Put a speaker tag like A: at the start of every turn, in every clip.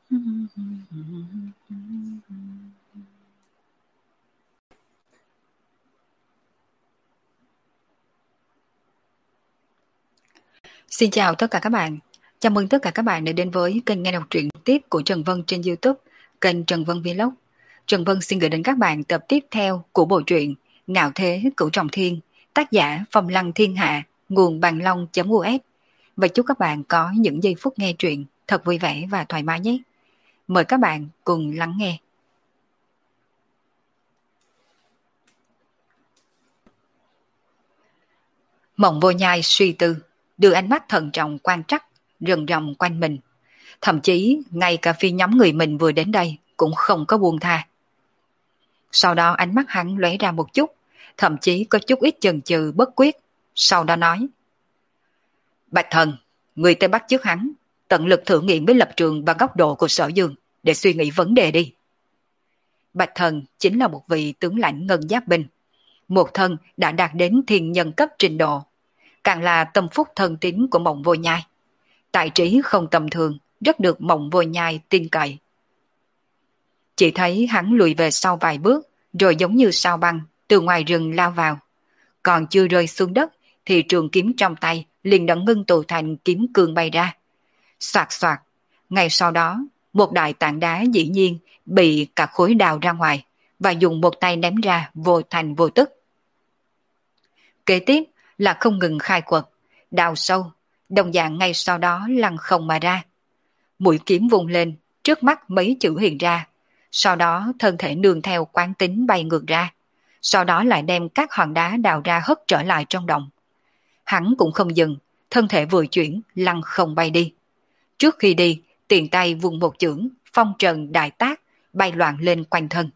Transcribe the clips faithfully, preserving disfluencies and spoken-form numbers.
A: Xin chào tất cả các bạn. Chào mừng tất cả các bạn đã đến với kênh nghe đọc truyện tiếp của Trần Vân trên YouTube, kênh Trần Vân Vlog. Trần Vân xin gửi đến các bạn tập tiếp theo của bộ truyện Ngạo Thế Cửu Trọng Thiên, tác giả Phong Lăng Thiên Hạ, nguồn bằng long chấm u ét. Và chúc các bạn có những giây phút nghe truyện thật vui vẻ và thoải mái nhé. Mời các bạn cùng lắng nghe. Mộng Vô Nhai suy tư, đưa ánh mắt thận trọng quan trắc, rần ròng quanh mình. Thậm chí ngay cả phi nhóm người mình vừa đến đây cũng không có buông tha. Sau đó ánh mắt hắn lóe ra một chút, thậm chí có chút ít chần chừ bất quyết, sau đó nói: Bạch Thần, người tới bắt chước hắn, tận lực thử nghiệm với lập trường và góc độ của Sở Dương để suy nghĩ vấn đề đi. Bạch Thần chính là một vị tướng lãnh ngân giáp binh, một thân đã đạt đến thiên nhân cấp trình độ, càng là tâm phúc thân tín của Mộng Vô Nhai. Tài trí không tầm thường, rất được Mộng Vô Nhai tin cậy. Chỉ thấy hắn lùi về sau vài bước, rồi giống như sao băng từ ngoài rừng lao vào. Còn chưa rơi xuống đất thì trường kiếm trong tay liền đã ngưng tụ thành kiếm cương bay ra. Soạt soạt, ngay sau đó một đại tảng đá dĩ nhiên bị cả khối đào ra ngoài và dùng một tay ném ra vô thành vô tức. Kế tiếp là không ngừng khai quật, đào sâu, đồng dạng ngay sau đó lăn không mà ra. Mũi kiếm vung lên, trước mắt mấy chữ hiện ra, sau đó thân thể nương theo quán tính bay ngược ra, sau đó lại đem các hòn đá đào ra hất trở lại trong đồng. Hắn cũng không dừng, thân thể vừa chuyển, lăn không bay đi. Trước khi đi, tiền tay vung một chưởng, phong trần đại tác, bay loạn lên quanh thân.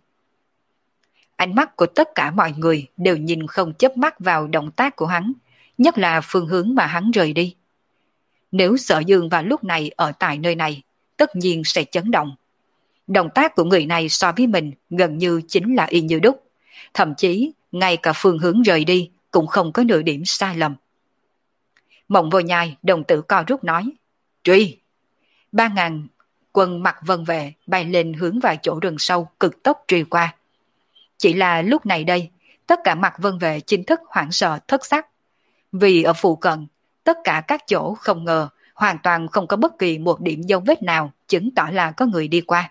A: Ánh mắt của tất cả mọi người đều nhìn không chớp mắt vào động tác của hắn, nhất là phương hướng mà hắn rời đi. Nếu Sở Dương vào lúc này ở tại nơi này, tất nhiên sẽ chấn động. Động tác của người này so với mình gần như chính là y như đúc, thậm chí ngay cả phương hướng rời đi cũng không có nửa điểm sai lầm. Mộng Vô Nhai đồng tử co rút nói: Truy! Ba ngàn quân mặc vân vệ bay lên hướng vào chỗ rừng sâu cực tốc truy qua. Chỉ là lúc này đây, tất cả mặc vân vệ chính thức hoảng sợ thất sắc. Vì ở phụ cận, tất cả các chỗ không ngờ, hoàn toàn không có bất kỳ một điểm dấu vết nào chứng tỏ là có người đi qua.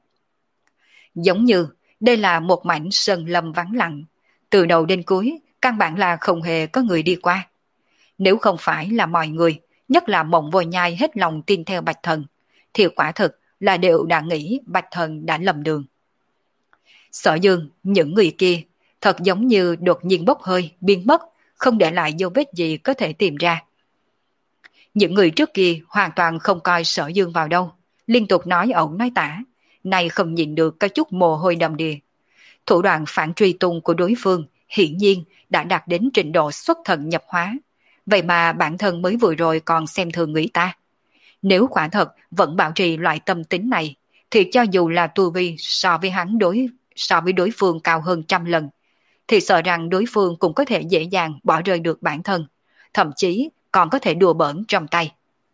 A: Giống như đây là một mảnh sơn lâm vắng lặng, từ đầu đến cuối căn bản là không hề có người đi qua. Nếu không phải là mọi người, nhất là Mộng Vô Nhai hết lòng tin theo Bạch Thần, thì quả thực là đều đã nghĩ Bạch Thần đã lầm đường. Sở Dương, những người kia thật giống như đột nhiên bốc hơi, biến mất, không để lại dấu vết gì có thể tìm ra. Những người trước kia hoàn toàn không coi Sở Dương vào đâu, liên tục nói ẩu nói tả, nay không nhìn được có chút mồ hôi đầm đìa. Thủ đoạn phản truy tung của đối phương hiển nhiên đã đạt đến trình độ xuất thần nhập hóa, vậy mà bản thân mới vừa rồi còn xem thường người ta. Nếu quả thật vẫn bảo trì loại tâm tính này, thì cho dù là tu vi so với hắn đối so với đối phương cao hơn trăm lần, thì sợ rằng đối phương cũng có thể dễ dàng bỏ rơi được bản thân, thậm chí còn có thể đùa bỡn trong tay.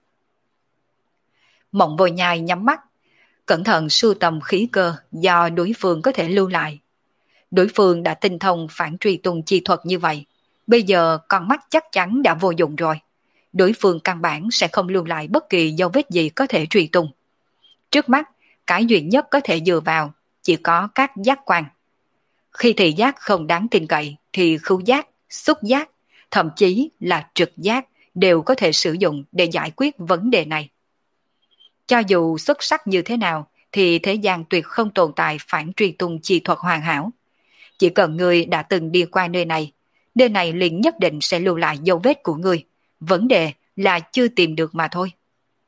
A: Mộng Vô Nhai nhắm mắt, cẩn thận sưu tầm khí cơ do đối phương có thể lưu lại. Đối phương đã tinh thông phản truy tung chi thuật như vậy, bây giờ con mắt chắc chắn đã vô dụng rồi. Đối phương căn bản sẽ không lưu lại bất kỳ dấu vết gì có thể truy tung. Trước mắt, cái duy nhất có thể dựa vào chỉ có các giác quan. Khi thị giác không đáng tin cậy thì khứu giác, xúc giác, thậm chí là trực giác đều có thể sử dụng để giải quyết vấn đề này. Cho dù xuất sắc như thế nào thì thế gian tuyệt không tồn tại phản truy tung chi thuật hoàn hảo. Chỉ cần người đã từng đi qua nơi này, nơi này liền nhất định sẽ lưu lại dấu vết của người. Vấn đề là chưa tìm được mà thôi.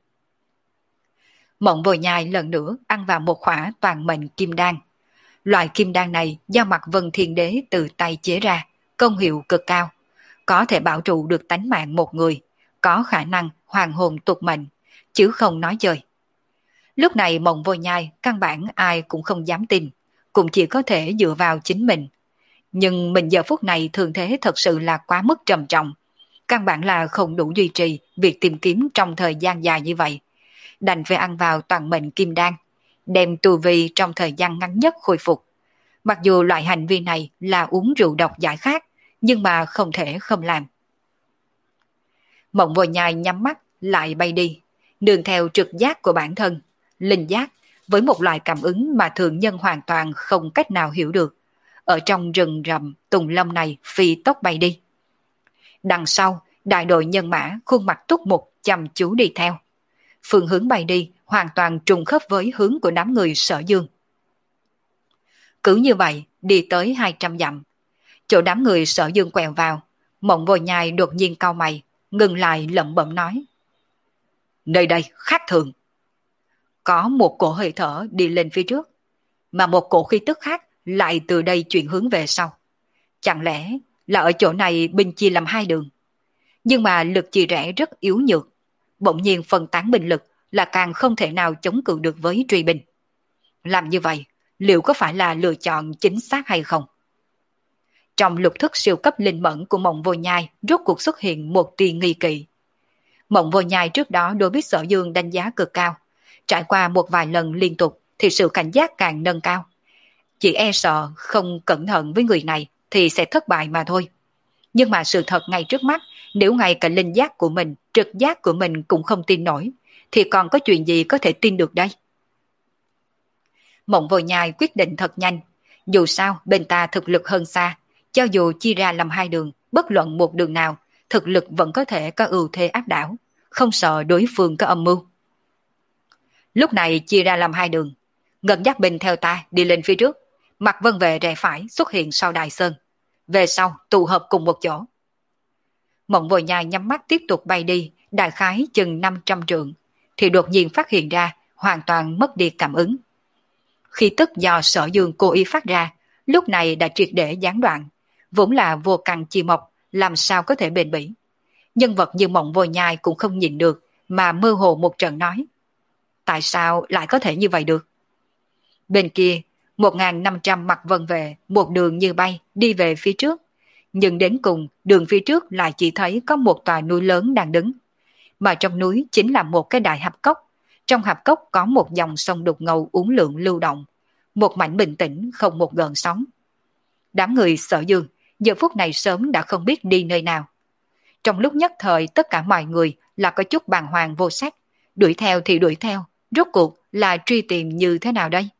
A: Mộng Vô Nhai lần nữa ăn vào một khỏa toàn mệnh kim đan. Loại kim đan này do Mạc Vân Thiên Đế từ tay chế ra, công hiệu cực cao, có thể bảo trụ được tánh mạng một người, có khả năng hoàn hồn tục mệnh, chứ không nói chơi. Lúc này Mộng Vô Nhai căn bản ai cũng không dám tin, cũng chỉ có thể dựa vào chính mình. Nhưng mình giờ phút này thường thế thật sự là quá mức trầm trọng, căn bản là không đủ duy trì việc tìm kiếm trong thời gian dài như vậy. Đành phải ăn vào toàn mệnh kim đan, đem tu vi trong thời gian ngắn nhất khôi phục. Mặc dù loại hành vi này là uống rượu độc giải khát, nhưng mà không thể không làm. Mộng Vô Nhai nhắm mắt lại bay đi, nương theo trực giác của bản thân, linh giác với một loại cảm ứng mà thường nhân hoàn toàn không cách nào hiểu được. Ở trong rừng rậm tùng lâm này phi tốc bay đi. Đằng sau, đại đội nhân mã khuôn mặt túc mục chăm chú đi theo. Phương hướng bay đi hoàn toàn trùng khớp với hướng của đám người Sở Dương. Cứ như vậy, đi tới hai trăm dặm. Chỗ đám người Sở Dương quẹo vào, Mộng Vô Nhai đột nhiên cau mày, ngừng lại lẩm bẩm nói. Nơi đây khác thường. Có một cổ hơi thở đi lên phía trước, mà một cổ khí tức khác lại từ đây chuyển hướng về sau. Chẳng lẽ là ở chỗ này binh chia làm hai đường? Nhưng mà lực chia rẽ rất yếu nhược, bỗng nhiên phân tán binh lực là càng không thể nào chống cự được với truy binh. Làm như vậy, liệu có phải là lựa chọn chính xác hay không? Trong lục thức siêu cấp linh mẫn của Mộng Vô Nhai rốt cuộc xuất hiện một tia nghi kỵ. Mộng Vô Nhai trước đó đối với Sở Dương đánh giá cực cao, trải qua một vài lần liên tục thì sự cảnh giác càng nâng cao. Chỉ e sợ không cẩn thận với người này thì sẽ thất bại mà thôi. Nhưng mà sự thật ngay trước mắt, nếu ngay cả linh giác của mình, trực giác của mình cũng không tin nổi, thì còn có chuyện gì có thể tin được đây? Mộng Vô Nhai quyết định thật nhanh, dù sao bên ta thực lực hơn xa, cho dù chia ra làm hai đường, bất luận một đường nào, thực lực vẫn có thể có ưu thế áp đảo, không sợ đối phương có âm mưu. Lúc này chia ra làm hai đường, Ngân Giác Bình theo ta đi lên phía trước, Mạc Vân Vệ rẽ phải xuất hiện sau Đại Sơn, về sau tụ hợp cùng một chỗ. Mộng Vô Nhai nhắm mắt tiếp tục bay đi, đại khái chừng năm trăm trượng, thì đột nhiên phát hiện ra hoàn toàn mất đi cảm ứng. Khi tức do Sở Dương cố ý phát ra, lúc này đã triệt để gián đoạn, vốn là vô căn chi mộc, làm sao có thể bền bỉ. Nhân vật như Mộng Vô Nhai cũng không nhìn được, mà mơ hồ một trận nói. Tại sao lại có thể như vậy được? Bên kia, một nghìn năm trăm Mạc Vân Vệ một đường như bay đi về phía trước, nhưng đến cùng đường phía trước lại chỉ thấy có một tòa núi lớn đang đứng, mà trong núi chính là một cái đại hạp cốc. Trong hạp cốc có một dòng sông đục ngầu uốn lượn lưu động, một mảnh bình tĩnh không một gợn sóng. Đám người Sở Dương giờ phút này sớm đã không biết đi nơi nào. Trong lúc nhất thời tất cả mọi người là có chút bàng hoàng vô sắc, đuổi theo thì đuổi theo, rốt cuộc là truy tìm như thế nào đây?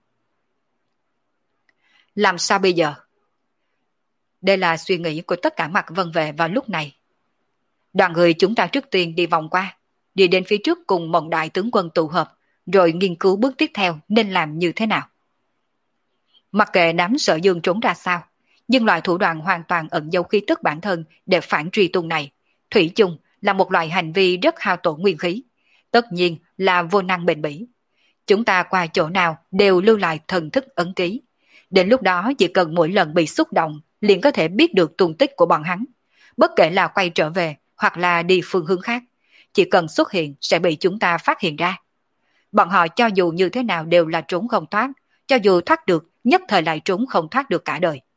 A: Làm sao bây giờ? Đây là suy nghĩ của tất cả Mạc Vân Vệ vào lúc này. Đoàn người chúng ta trước tiên đi vòng qua, đi đến phía trước cùng Mộng Đại tướng quân tụ hợp, rồi nghiên cứu bước tiếp theo nên làm như thế nào. Mặc kệ đám Sở Dương trốn ra sao, nhưng loại thủ đoạn hoàn toàn ẩn giấu khí tức bản thân để phản truy tung này, thủy chung là một loại hành vi rất hao tổn nguyên khí, tất nhiên là vô năng bền bỉ. Chúng ta qua chỗ nào đều lưu lại thần thức ấn ký. Đến lúc đó chỉ cần mỗi lần bị xúc động liền có thể biết được tung tích của bọn hắn. Bất kể là quay trở về hoặc là đi phương hướng khác, chỉ cần xuất hiện sẽ bị chúng ta phát hiện ra. Bọn họ cho dù như thế nào đều là trốn không thoát, cho dù thoát được nhất thời lại trốn không thoát được cả đời.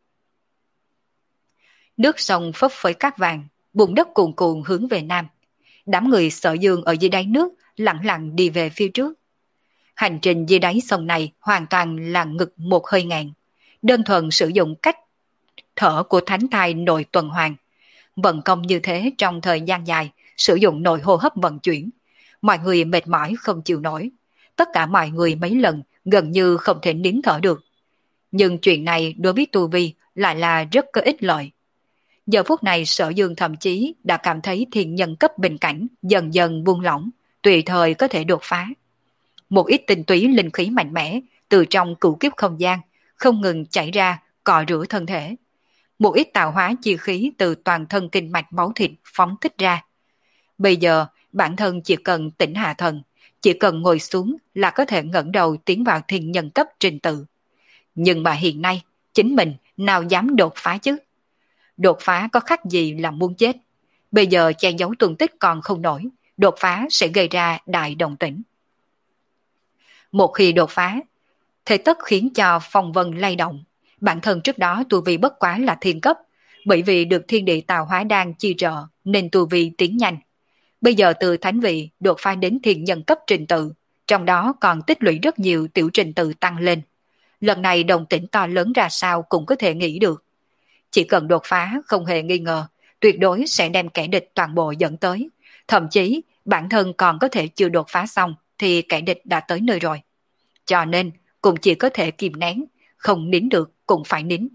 A: Nước sông phấp phới cát vàng, bùn đất cuồn cuộn hướng về nam. Đám người Sở Dương ở dưới đáy nước lặng lặng đi về phía trước. Hành trình dưới đáy sông này hoàn toàn là ngực một hơi ngàn, đơn thuần sử dụng cách thở của thánh thai nội tuần hoàn. Vận công như thế trong thời gian dài, sử dụng nội hô hấp vận chuyển. Mọi người mệt mỏi không chịu nổi. Tất cả mọi người mấy lần gần như không thể nín thở được. Nhưng chuyện này đối với tu vi lại là rất có ích lợi. Giờ phút này Sở Dương thậm chí đã cảm thấy thiên nhân cấp bình cảnh dần dần buông lỏng, tùy thời có thể đột phá. Một ít tinh túy linh khí mạnh mẽ từ trong cửu kiếp không gian không ngừng chảy ra cọ rửa thân thể. Một ít tạo hóa chi khí từ toàn thân kinh mạch máu thịt phóng thích ra. Bây giờ bản thân chỉ cần tĩnh hạ thần, chỉ cần ngồi xuống là có thể ngẩng đầu tiến vào thiên nhân cấp trình tự. Nhưng mà hiện nay chính mình nào dám đột phá chứ? Đột phá có khác gì là muốn chết. Bây giờ che giấu tung tích còn không nổi, đột phá sẽ gây ra đại động tĩnh. Một khi đột phá, thế tất khiến cho phong vân lay động. Bản thân trước đó tu vi bất quá là thiên cấp, bởi vì được thiên địa tạo hóa đan chi trợ nên tu vi tiến nhanh. Bây giờ từ thánh vị đột phá đến thiên nhân cấp trình tự, trong đó còn tích lũy rất nhiều tiểu trình tự tăng lên. Lần này động tĩnh to lớn ra sao cũng có thể nghĩ được. Chỉ cần đột phá không hề nghi ngờ, tuyệt đối sẽ đem kẻ địch toàn bộ dẫn tới. Thậm chí bản thân còn có thể chưa đột phá xong thì kẻ địch đã tới nơi rồi. Cho nên cũng chỉ có thể kìm nén, không nín được cũng phải nín.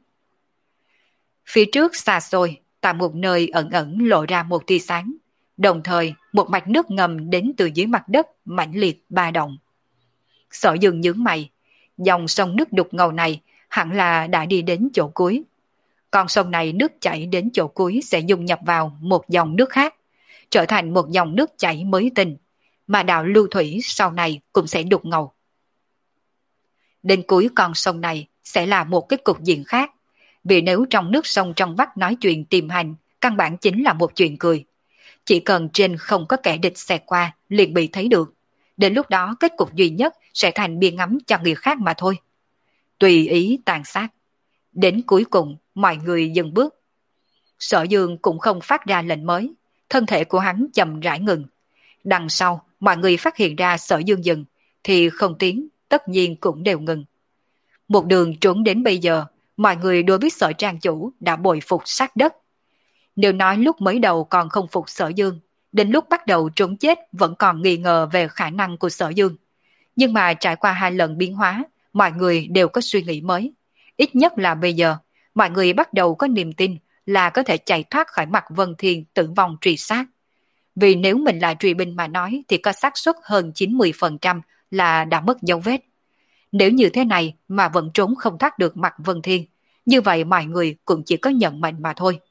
A: Phía trước xa xôi, tại một nơi ẩn ẩn lộ ra một tia sáng. Đồng thời một mạch nước ngầm đến từ dưới mặt đất mãnh liệt ba động. Sở Dương nhướng mày, dòng sông nước đục ngầu này hẳn là đã đi đến chỗ cuối. Con sông này nước chảy đến chỗ cuối sẽ dung nhập vào một dòng nước khác, trở thành một dòng nước chảy mới tinh, mà đạo lưu thủy sau này cũng sẽ đục ngầu. Đến cuối con sông này sẽ là một cái cục diện khác, vì nếu trong nước sông trong vắt nói chuyện tìm hành, căn bản chính là một chuyện cười. Chỉ cần trên không có kẻ địch xẹt qua liền bị thấy được. Đến lúc đó kết cục duy nhất sẽ thành bia ngắm cho người khác mà thôi. Tùy ý tàn sát. Đến cuối cùng mọi người dừng bước. Sở Dương cũng không phát ra lệnh mới. Thân thể của hắn chậm rãi ngừng. Đằng sau mọi người phát hiện ra Sở Dương dừng thì không tiến, tất nhiên cũng đều ngừng. Một đường trốn đến bây giờ, mọi người đối với Sở trang chủ đã bội phục sát đất. Nếu nói lúc mới đầu còn không phục Sở Dương, đến lúc bắt đầu trốn chết vẫn còn nghi ngờ về khả năng của Sở Dương. Nhưng mà trải qua hai lần biến hóa, mọi người đều có suy nghĩ mới. Ít nhất là bây giờ, mọi người bắt đầu có niềm tin là có thể chạy thoát khỏi mặt Vân Thiên tử vong truy sát. Vì nếu mình là truy binh mà nói thì có xác suất hơn chín mươi phần trăm là đã mất dấu vết. Nếu như thế này mà vẫn trốn không thoát được mặt Vân Thiên, như vậy mọi người cũng chỉ có nhận mệnh mà thôi.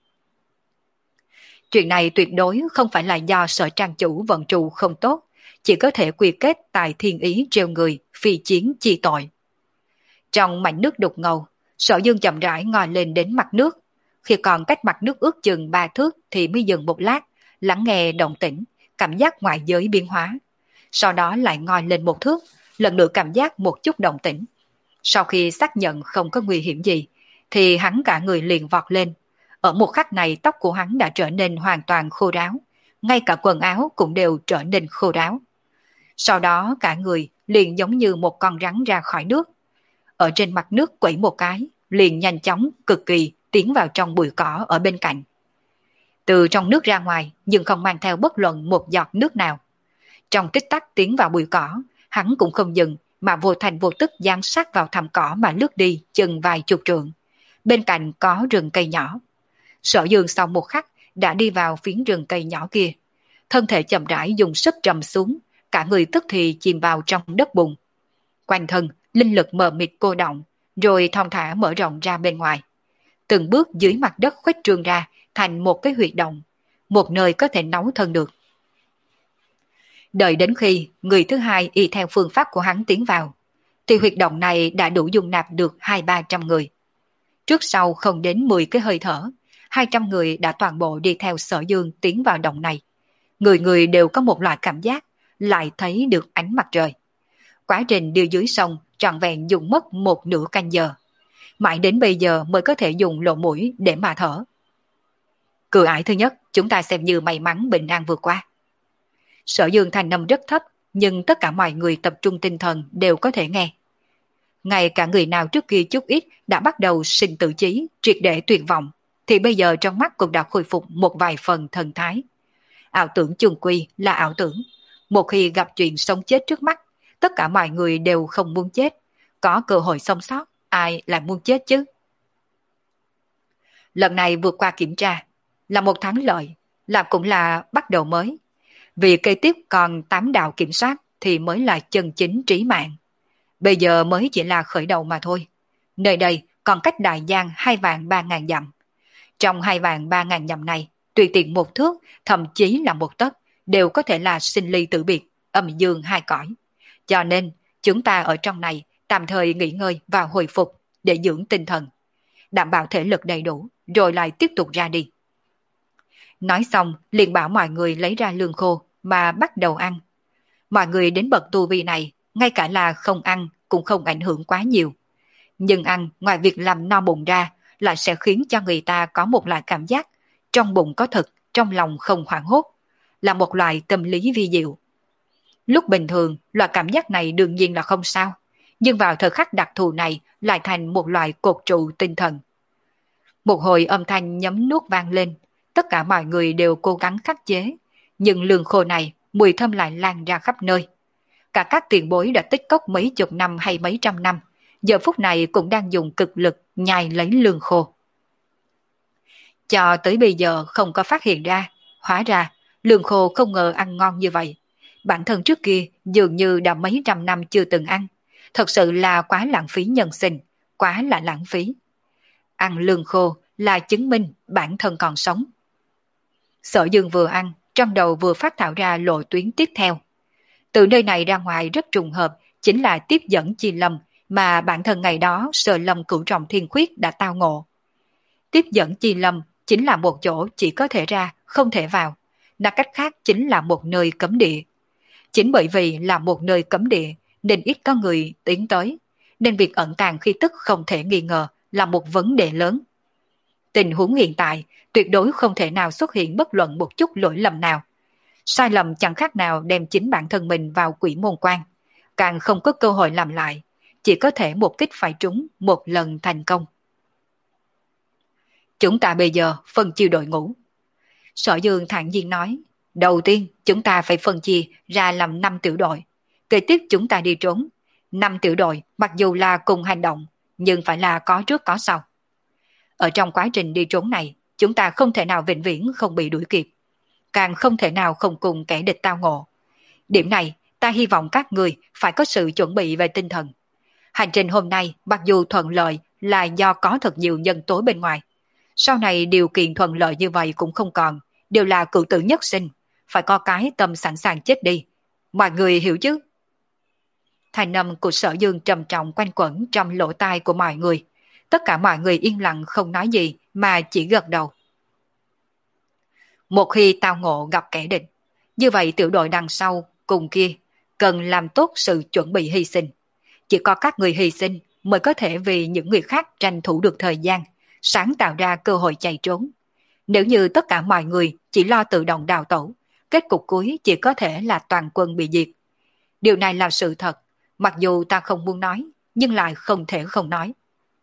A: Chuyện này tuyệt đối không phải là do Sở trang chủ vận trụ không tốt, chỉ có thể quy kết tại thiên ý treo người, phi chiến chi tội. Trong mảnh nước đục ngầu, Sở Dương chậm rãi ngồi lên đến mặt nước. Khi còn cách mặt nước ước chừng ba thước thì mới dừng một lát, lắng nghe động tĩnh, cảm giác ngoại giới biến hóa. Sau đó lại ngồi lên một thước, lần nữa cảm giác một chút động tĩnh. Sau khi xác nhận không có nguy hiểm gì, thì hắn cả người liền vọt lên. Ở một khắc này tóc của hắn đã trở nên hoàn toàn khô ráo, ngay cả quần áo cũng đều trở nên khô ráo. Sau đó cả người liền giống như một con rắn ra khỏi nước. Ở trên mặt nước quẩy một cái, liền nhanh chóng, cực kỳ tiến vào trong bụi cỏ ở bên cạnh. Từ trong nước ra ngoài nhưng không mang theo bất luận một giọt nước nào. Trong tích tắc tiến vào bụi cỏ, hắn cũng không dừng mà vô thành vô tức giáng sát vào thảm cỏ mà lướt đi chừng vài chục trượng. Bên cạnh có rừng cây nhỏ. Sở Dương sau một khắc đã đi vào phiến rừng cây nhỏ kia. Thân thể chậm rãi dùng sức trầm xuống, cả người tức thì chìm vào trong đất bùn. Quanh thân, linh lực mờ mịt cô động, rồi thong thả mở rộng ra bên ngoài. Từng bước dưới mặt đất khuếch trương ra thành một cái huyệt động, một nơi có thể nấu thân được. Đợi đến khi người thứ hai y theo phương pháp của hắn tiến vào, thì huyệt động này đã đủ dung nạp được hai ba trăm người. Trước sau không đến mười cái hơi thở, hai trăm người đã toàn bộ đi theo Sở Dương tiến vào động này. Người người đều có một loại cảm giác, lại thấy được ánh mặt trời. Quá trình đưa dưới sông trọn vẹn dùng mất một nửa canh giờ. Mãi đến bây giờ mới có thể dùng lỗ mũi để mà thở. Cửa ải thứ nhất, chúng ta xem như may mắn bình an vượt qua. Sở Dương thanh âm rất thấp, nhưng tất cả mọi người tập trung tinh thần đều có thể nghe. Ngay cả người nào trước kia chút ít đã bắt đầu sinh tự chí, triệt để tuyệt vọng, thì bây giờ trong mắt cũng đã khôi phục một vài phần thần thái. Ảo tưởng chung quy là ảo tưởng. Một khi gặp chuyện sống chết trước mắt, tất cả mọi người đều không muốn chết. Có cơ hội sống sót, ai lại muốn chết chứ? Lần này vượt qua kiểm tra là một thắng lợi, là cũng là bắt đầu mới. Vì kế tiếp còn tám đạo kiểm soát thì mới là chân chính trí mạng. Bây giờ mới chỉ là khởi đầu mà thôi. Nơi đây còn cách Đại Giang hai vạn ba ngàn dặm. Trong hai vạn ba ngàn dặm này, tùy tiện một thước, thậm chí là một tấc, đều có thể là sinh ly tử biệt, âm dương hai cõi. Cho nên, chúng ta ở trong này tạm thời nghỉ ngơi và hồi phục để dưỡng tinh thần, đảm bảo thể lực đầy đủ, rồi lại tiếp tục ra đi. Nói xong, liền bảo mọi người lấy ra lương khô mà bắt đầu ăn. Mọi người đến bậc tu vi này, ngay cả là không ăn cũng không ảnh hưởng quá nhiều. Nhưng ăn, ngoài việc làm no bụng ra, lại sẽ khiến cho người ta có một loại cảm giác trong bụng có thực, trong lòng không hoảng hốt, là một loại tâm lý vi diệu. Lúc bình thường, loại cảm giác này đương nhiên là không sao, nhưng vào thời khắc đặc thù này lại thành một loại cột trụ tinh thần. Một hồi âm thanh nhấm nuốt vang lên, tất cả mọi người đều cố gắng khắc chế, nhưng lương khô này mùi thơm lại lan ra khắp nơi. Cả các tiền bối đã tích cốc mấy chục năm hay mấy trăm năm, giờ phút này cũng đang dùng cực lực nhai lấy lương khô. Cho tới bây giờ không có phát hiện ra, hóa ra lương khô không ngờ ăn ngon như vậy. Bản thân trước kia dường như đã mấy trăm năm chưa từng ăn, thật sự là quá lãng phí nhân sinh, quá là lãng phí. Ăn lương khô là chứng minh bản thân còn sống. Sở Dương vừa ăn, trong đầu vừa phát thảo ra lộ tuyến tiếp theo. Từ nơi này ra ngoài rất trùng hợp, chính là tiếp dẫn Chi Lâm mà bản thân ngày đó Sở Lâm Cửu Trọng Thiên Khuyết đã tao ngộ. Tiếp dẫn Chi Lâm chính là một chỗ chỉ có thể ra, không thể vào. Nói cách khác chính là một nơi cấm địa. Chính bởi vì là một nơi cấm địa nên ít có người tiến tới, nên việc ẩn tàng khí tức không thể nghi ngờ là một vấn đề lớn. Tình huống hiện tại tuyệt đối không thể nào xuất hiện bất luận một chút lỗi lầm nào. Sai lầm chẳng khác nào đem chính bản thân mình vào quỷ môn quan, càng không có cơ hội làm lại, chỉ có thể một kích phải trúng một lần thành công. Chúng ta bây giờ phân chia đội ngũ. Sở Dương thản nhiên nói, đầu tiên chúng ta phải phân chia ra làm năm tiểu đội. Kế tiếp chúng ta đi trốn. Năm tiểu đội mặc dù là cùng hành động, nhưng phải là có trước có sau. Ở trong quá trình đi trốn này, chúng ta không thể nào vĩnh viễn không bị đuổi kịp, càng không thể nào không cùng kẻ địch tao ngộ. Điểm này, ta hy vọng các người phải có sự chuẩn bị về tinh thần. Hành trình hôm nay mặc dù thuận lợi là do có thật nhiều nhân tố bên ngoài. Sau này điều kiện thuận lợi như vậy cũng không còn, đều là cựu tử nhất sinh, phải có cái tâm sẵn sàng chết đi. Mọi người hiểu chứ? Thành âm của Sở Dương trầm trọng quanh quẩn trong lỗ tai của mọi người. Tất cả mọi người yên lặng không nói gì mà chỉ gật đầu. Một khi tao ngộ gặp kẻ địch, như vậy tiểu đội đằng sau cùng kia cần làm tốt sự chuẩn bị hy sinh. Chỉ có các người hy sinh mới có thể vì những người khác tranh thủ được thời gian, sáng tạo ra cơ hội chạy trốn. Nếu như tất cả mọi người chỉ lo tự động đào tẩu, kết cục cuối chỉ có thể là toàn quân bị diệt. Điều này là sự thật, mặc dù ta không muốn nói, nhưng lại không thể không nói.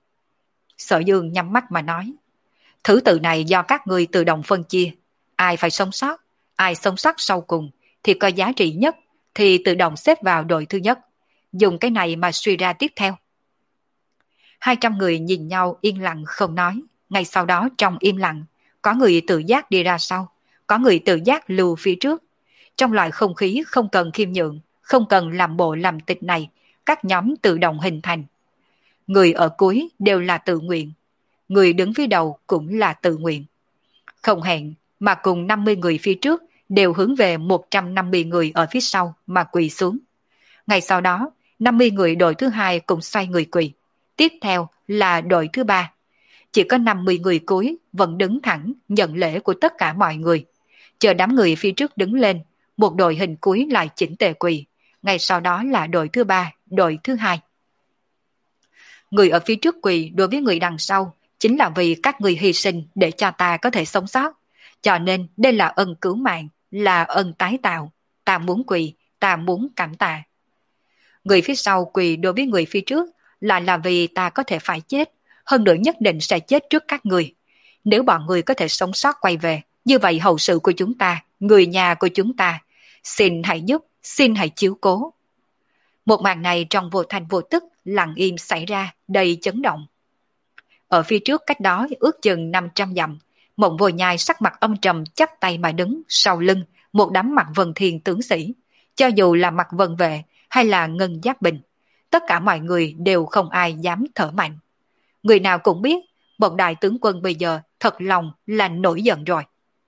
A: Sở Dương nhắm mắt mà nói, thứ tự này do các người tự động phân chia, ai phải sống sót, ai sống sót sau cùng thì có giá trị nhất thì tự động xếp vào đội thứ nhất, dùng cái này mà suy ra tiếp theo. Hai trăm người nhìn nhau yên lặng không nói, ngay sau đó trong im lặng, có người tự giác đi ra sau, có người tự giác lưu phía trước. Trong loại không khí không cần khiêm nhượng, không cần làm bộ làm tịch này, các nhóm tự động hình thành. Người ở cuối đều là tự nguyện, người đứng phía đầu cũng là tự nguyện. Không hẹn mà cùng năm mươi người phía trước đều hướng về một trăm năm mươi người ở phía sau mà quỳ xuống. Ngay sau đó, năm mươi người đội thứ hai cũng xoay người quỳ. Tiếp theo là đội thứ ba. Chỉ có năm mươi người cuối vẫn đứng thẳng nhận lễ của tất cả mọi người. Chờ đám người phía trước đứng lên, một đội hình cuối lại chỉnh tề quỳ. Ngay sau đó là đội thứ ba, đội thứ hai. Người ở phía trước quỳ đối với người đằng sau chính là vì các người hy sinh để cho ta có thể sống sót. Cho nên đây là ân cứu mạng, là ân tái tạo. Ta muốn quỳ, ta muốn cảm tạ. Người phía sau quỳ đối với người phía trước là là vì ta có thể phải chết, hơn nữa nhất định sẽ chết trước các người. Nếu bọn người có thể sống sót quay về, như vậy hậu sự của chúng ta, người nhà của chúng ta, xin hãy giúp, xin hãy chiếu cố. Một màn này trong vô thành vô tức, lặng im xảy ra, đầy chấn động. Ở phía trước cách đó ước chừng năm trăm dặm, Mộng Vô Nhai sắc mặt âm trầm chắp tay mà đứng, sau lưng một đám Mặc Vân Thiên tướng sĩ. Cho dù là Mặc Vân Vệ hay là Ngân Giáp Bình, tất cả mọi người đều không ai dám thở mạnh. Người nào cũng biết, một đại tướng quân bây giờ thật lòng là nổi giận rồi.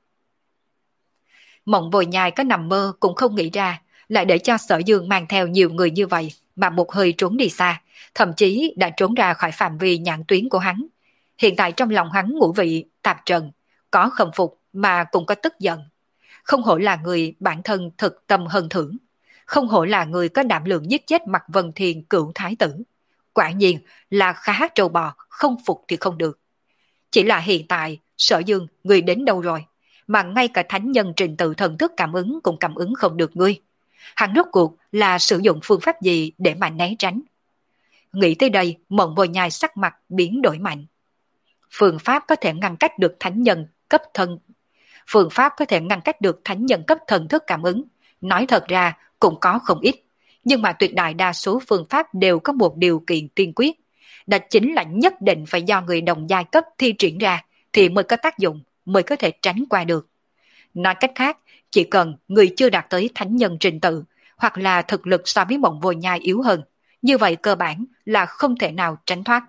A: Mộng Vô Nhai có nằm mơ cũng không nghĩ ra, lại để cho Sở Dương mang theo nhiều người như vậy mà một hơi trốn đi xa, thậm chí đã trốn ra khỏi phạm vi nhãn tuyến của hắn. Hiện tại trong lòng hắn ngũ vị tạp trần, có khâm phục mà cũng có tức giận. Không hổ là người bản thân thực tâm hân thưởng, không hổ là người có đảm lượng giết chết Mặc Vân Thiên cựu thái tử. Quả nhiên là khá trâu bò, không phục thì không được. Chỉ là hiện tại Sở Dương người đến đâu rồi, mà ngay cả thánh nhân trình tự thần thức cảm ứng cũng cảm ứng không được ngươi. Hắn rốt cuộc là sử dụng phương pháp gì để mà né tránh? Nghĩ tới đây, Mộng Vô Nhai sắc mặt biến đổi mạnh. Phương pháp có thể ngăn cách được thánh nhân cấp thân. Phương pháp có thể ngăn cách được thánh nhân cấp thần thức cảm ứng. Nói thật ra cũng có không ít, nhưng mà tuyệt đại đa số phương pháp đều có một điều kiện tiên quyết. Đó chính là nhất định phải do người đồng giai cấp thi triển ra thì mới có tác dụng, mới có thể tránh qua được. Nói cách khác, chỉ cần người chưa đạt tới thánh nhân trình tự, hoặc là thực lực so với Mộng Vô Nhai yếu hơn, như vậy cơ bản là không thể nào tránh thoát.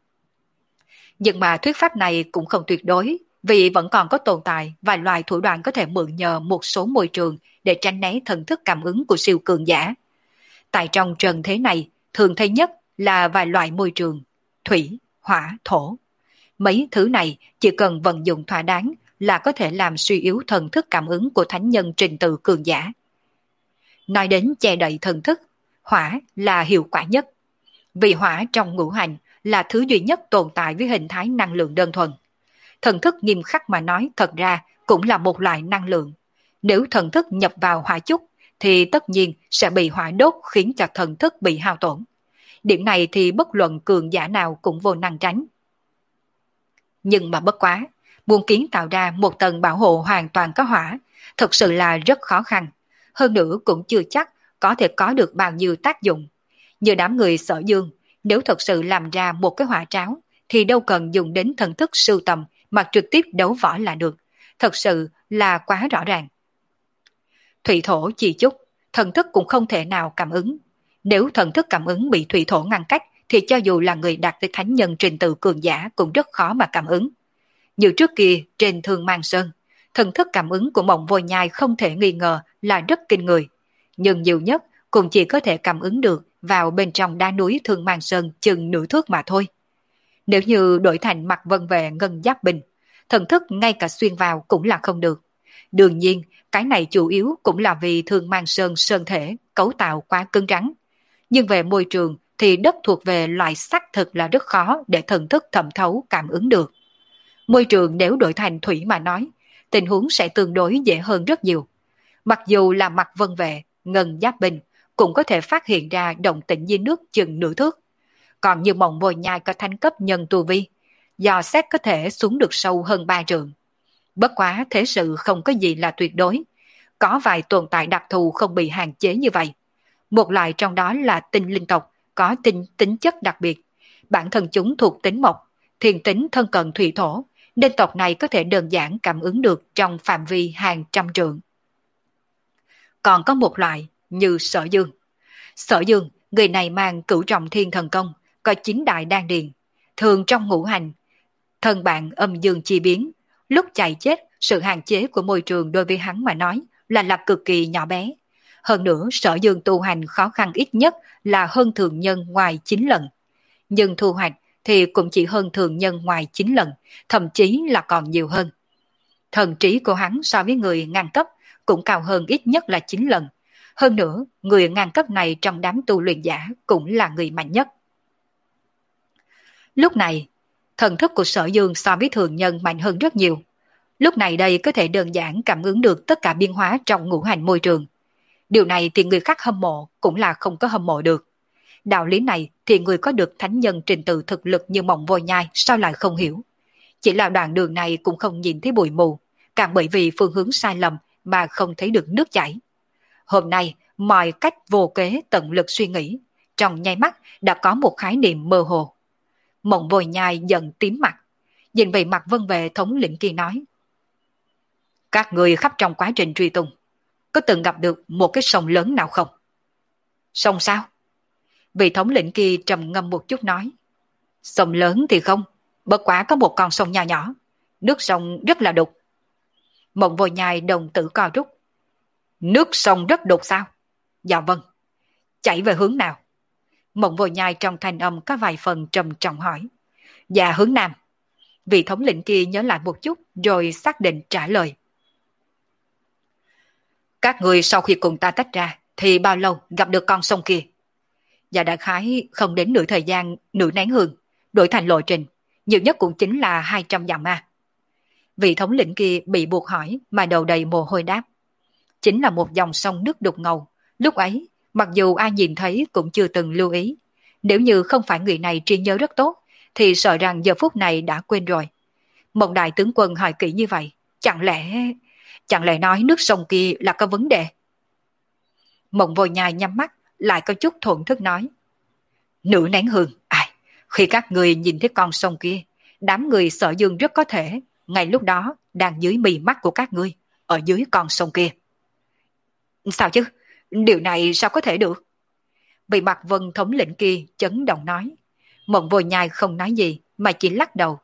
A: Nhưng mà thuyết pháp này cũng không tuyệt đối, vì vẫn còn có tồn tại vài loại thủ đoạn có thể mượn nhờ một số môi trường để tránh né thần thức cảm ứng của siêu cường giả. Tại trong trần thế này, thường thấy nhất là vài loại môi trường, thủy, hỏa, thổ. Mấy thứ này chỉ cần vận dụng thỏa đáng là có thể làm suy yếu thần thức cảm ứng của thánh nhân trình tự cường giả. Nói đến che đậy thần thức, hỏa là hiệu quả nhất. Vì hỏa trong ngũ hành là thứ duy nhất tồn tại với hình thái năng lượng đơn thuần. Thần thức nghiêm khắc mà nói thật ra cũng là một loại năng lượng. Nếu thần thức nhập vào hỏa chút thì tất nhiên sẽ bị hỏa đốt khiến cho thần thức bị hao tổn. Điểm này thì bất luận cường giả nào cũng vô năng tránh. Nhưng mà bất quá, muốn kiến tạo ra một tầng bảo hộ hoàn toàn có hỏa, thật sự là rất khó khăn. Hơn nữa cũng chưa chắc có thể có được bao nhiêu tác dụng. Như đám người Sở Dương, nếu thật sự làm ra một cái hỏa tráo, thì đâu cần dùng đến thần thức sưu tầm mà trực tiếp đấu võ là được. Thật sự là quá rõ ràng. Thủy thổ chi chút, thần thức cũng không thể nào cảm ứng. Nếu thần thức cảm ứng bị thủy thổ ngăn cách, thì cho dù là người đạt tới thánh nhân trình tự cường giả cũng rất khó mà cảm ứng. Như trước kia trên Thương Mang Sơn, thần thức cảm ứng của Mộng Vô Nhai không thể nghi ngờ là rất kinh người. Nhưng nhiều nhất cũng chỉ có thể cảm ứng được vào bên trong đá núi Thương Mang Sơn chừng nửa thước mà thôi. Nếu như đổi thành Mặc Vân Vệ ngân giáp bình, thần thức ngay cả xuyên vào cũng là không được. Đương nhiên, cái này chủ yếu cũng là vì Thương Mang Sơn sơn thể, cấu tạo quá cứng rắn. Nhưng về môi trường thì đất thuộc về loại xác thực là rất khó để thần thức thẩm thấu cảm ứng được. Môi trường nếu đổi thành thủy mà nói, tình huống sẽ tương đối dễ hơn rất nhiều. Mặc dù là Mặc Vân Vệ, ngân giáp bình, cũng có thể phát hiện ra động tĩnh dưới nước chừng nửa thước. Còn như Mộng Vô Nhai có thánh cấp nhân tu vi, dò xét có thể xuống được sâu hơn ba trượng. Bất quá thế sự không có gì là tuyệt đối. Có vài tồn tại đặc thù không bị hạn chế như vậy. Một loại trong đó là tinh linh tộc, có tinh tính chất đặc biệt. Bản thân chúng thuộc tính mộc, thiên tính thân cận thủy thổ, nên tộc này có thể đơn giản cảm ứng được trong phạm vi hàng trăm trượng. Còn có một loại như Sở Dương. Sở Dương, người này mang cửu trọng thiên thần công, có chín đại đan điền, thường trong ngũ hành. Thân bạn âm dương chi biến, lúc chạy chết, sự hạn chế của môi trường đối với hắn mà nói là là cực kỳ nhỏ bé. Hơn nữa Sở Dương tu hành khó khăn ít nhất là hơn thường nhân ngoài chín lần. Nhưng thu hoạch thì cũng chỉ hơn thường nhân ngoài chín lần, thậm chí là còn nhiều hơn. Thần trí của hắn so với người ngang cấp cũng cao hơn ít nhất là chín lần. Hơn nữa, người ngang cấp này trong đám tu luyện giả cũng là người mạnh nhất. Lúc này, thần thức của Sở Dương so với thường nhân mạnh hơn rất nhiều. Lúc này đây có thể đơn giản cảm ứng được tất cả biến hóa trong ngũ hành môi trường. Điều này thì người khác hâm mộ cũng là không có hâm mộ được. Đạo lý này thì người có được thánh nhân trình tự thực lực như Mộng Vô Nhai sao lại không hiểu. Chỉ là đoạn đường này cũng không nhìn thấy bụi mù, càng bởi vì phương hướng sai lầm mà không thấy được nước chảy. Hôm nay, mọi cách vô kế tận lực suy nghĩ, trong nháy mắt đã có một khái niệm mơ hồ. Mộng Vô Nhai giận tím mặt, nhìn về mặt Vân Vệ thống lĩnh kia nói: các người khắp trong quá trình truy tung, có từng gặp được một cái sông lớn nào không? Sông sao? Vị thống lĩnh kia trầm ngâm một chút nói: sông lớn thì không, bất quá có một con sông nhỏ nhỏ, nước sông rất là đục. Mộng Vô Nhai đồng tử co rút. Nước sông rất đục sao? Dạ vâng. Chảy về hướng nào? Mộng Vô Nhai trong thanh âm có vài phần trầm trọng hỏi. Dạ hướng nam. Vị thống lĩnh kia nhớ lại một chút rồi xác định trả lời. Các người sau khi cùng ta tách ra thì bao lâu gặp được con sông kia? Dạ đại khái không đến nửa thời gian, nửa nén hương, đổi thành lộ trình, nhiều nhất cũng chính là hai trăm dặm ma. Vị thống lĩnh kia bị buộc hỏi mà đầu đầy mồ hôi đáp. Chính là một dòng sông nước đục ngầu, Lúc ấy, mặc dù ai nhìn thấy cũng chưa từng lưu ý, nếu như không phải người này trí nhớ rất tốt, thì sợ rằng giờ phút này đã quên rồi. Một đại tướng quân hỏi kỹ như vậy, chẳng lẽ... chẳng lẽ nói nước sông kia là có vấn đề? Mộng Vô Nhai nhắm mắt, lại có chút thổn thức nói. Nữ nén hương, ai, khi các người nhìn thấy con sông kia, đám người Sở Dương rất có thể, ngay lúc đó đang dưới mí mắt của các ngươi, ở dưới con sông kia. Sao chứ? Điều này sao có thể được? Vị mặt Vân thống lĩnh kia chấn động nói. Mộng Vô Nhai không nói gì, mà chỉ lắc đầu.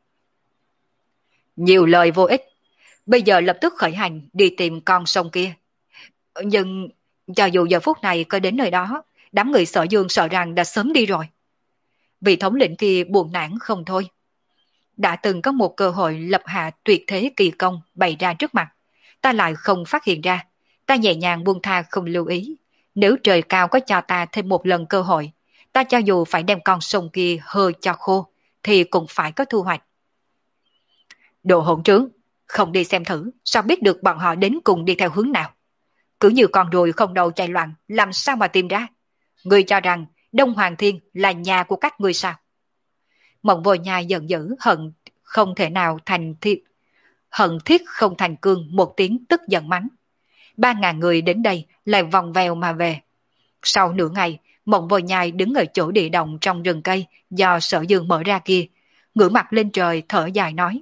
A: Nhiều lời vô ích, bây giờ lập tức khởi hành đi tìm con sông kia. Nhưng cho dù giờ phút này có đến nơi đó, đám người Sở Dương sợ rằng đã sớm đi rồi. Vị thống lĩnh kia buồn nản không thôi. Đã từng có một cơ hội lập hạ tuyệt thế kỳ công bày ra trước mặt, ta lại không phát hiện ra, ta nhẹ nhàng buông tha không lưu ý. Nếu trời cao có cho ta thêm một lần cơ hội, ta cho dù phải đem con sông kia hơi cho khô, thì cũng phải có thu hoạch. Đồ hỗn trướng, không đi xem thử, sao biết được bọn họ đến cùng đi theo hướng nào? Cứ như con ruồi không đầu chạy loạn, làm sao mà tìm ra? Ngươi cho rằng Đông Hoàng Thiên là nhà của các ngươi sao? Mộng Vô Nhai giận dữ, hận không thể nào thành thiết, hận thiết không thành cương, một tiếng tức giận mắng. Ba ngàn người đến đây lại vòng vèo mà về. Sau nửa ngày, Mộng Vô Nhai đứng ở chỗ địa động trong rừng cây do Sở Dương mở ra kia, ngửa mặt lên trời thở dài nói.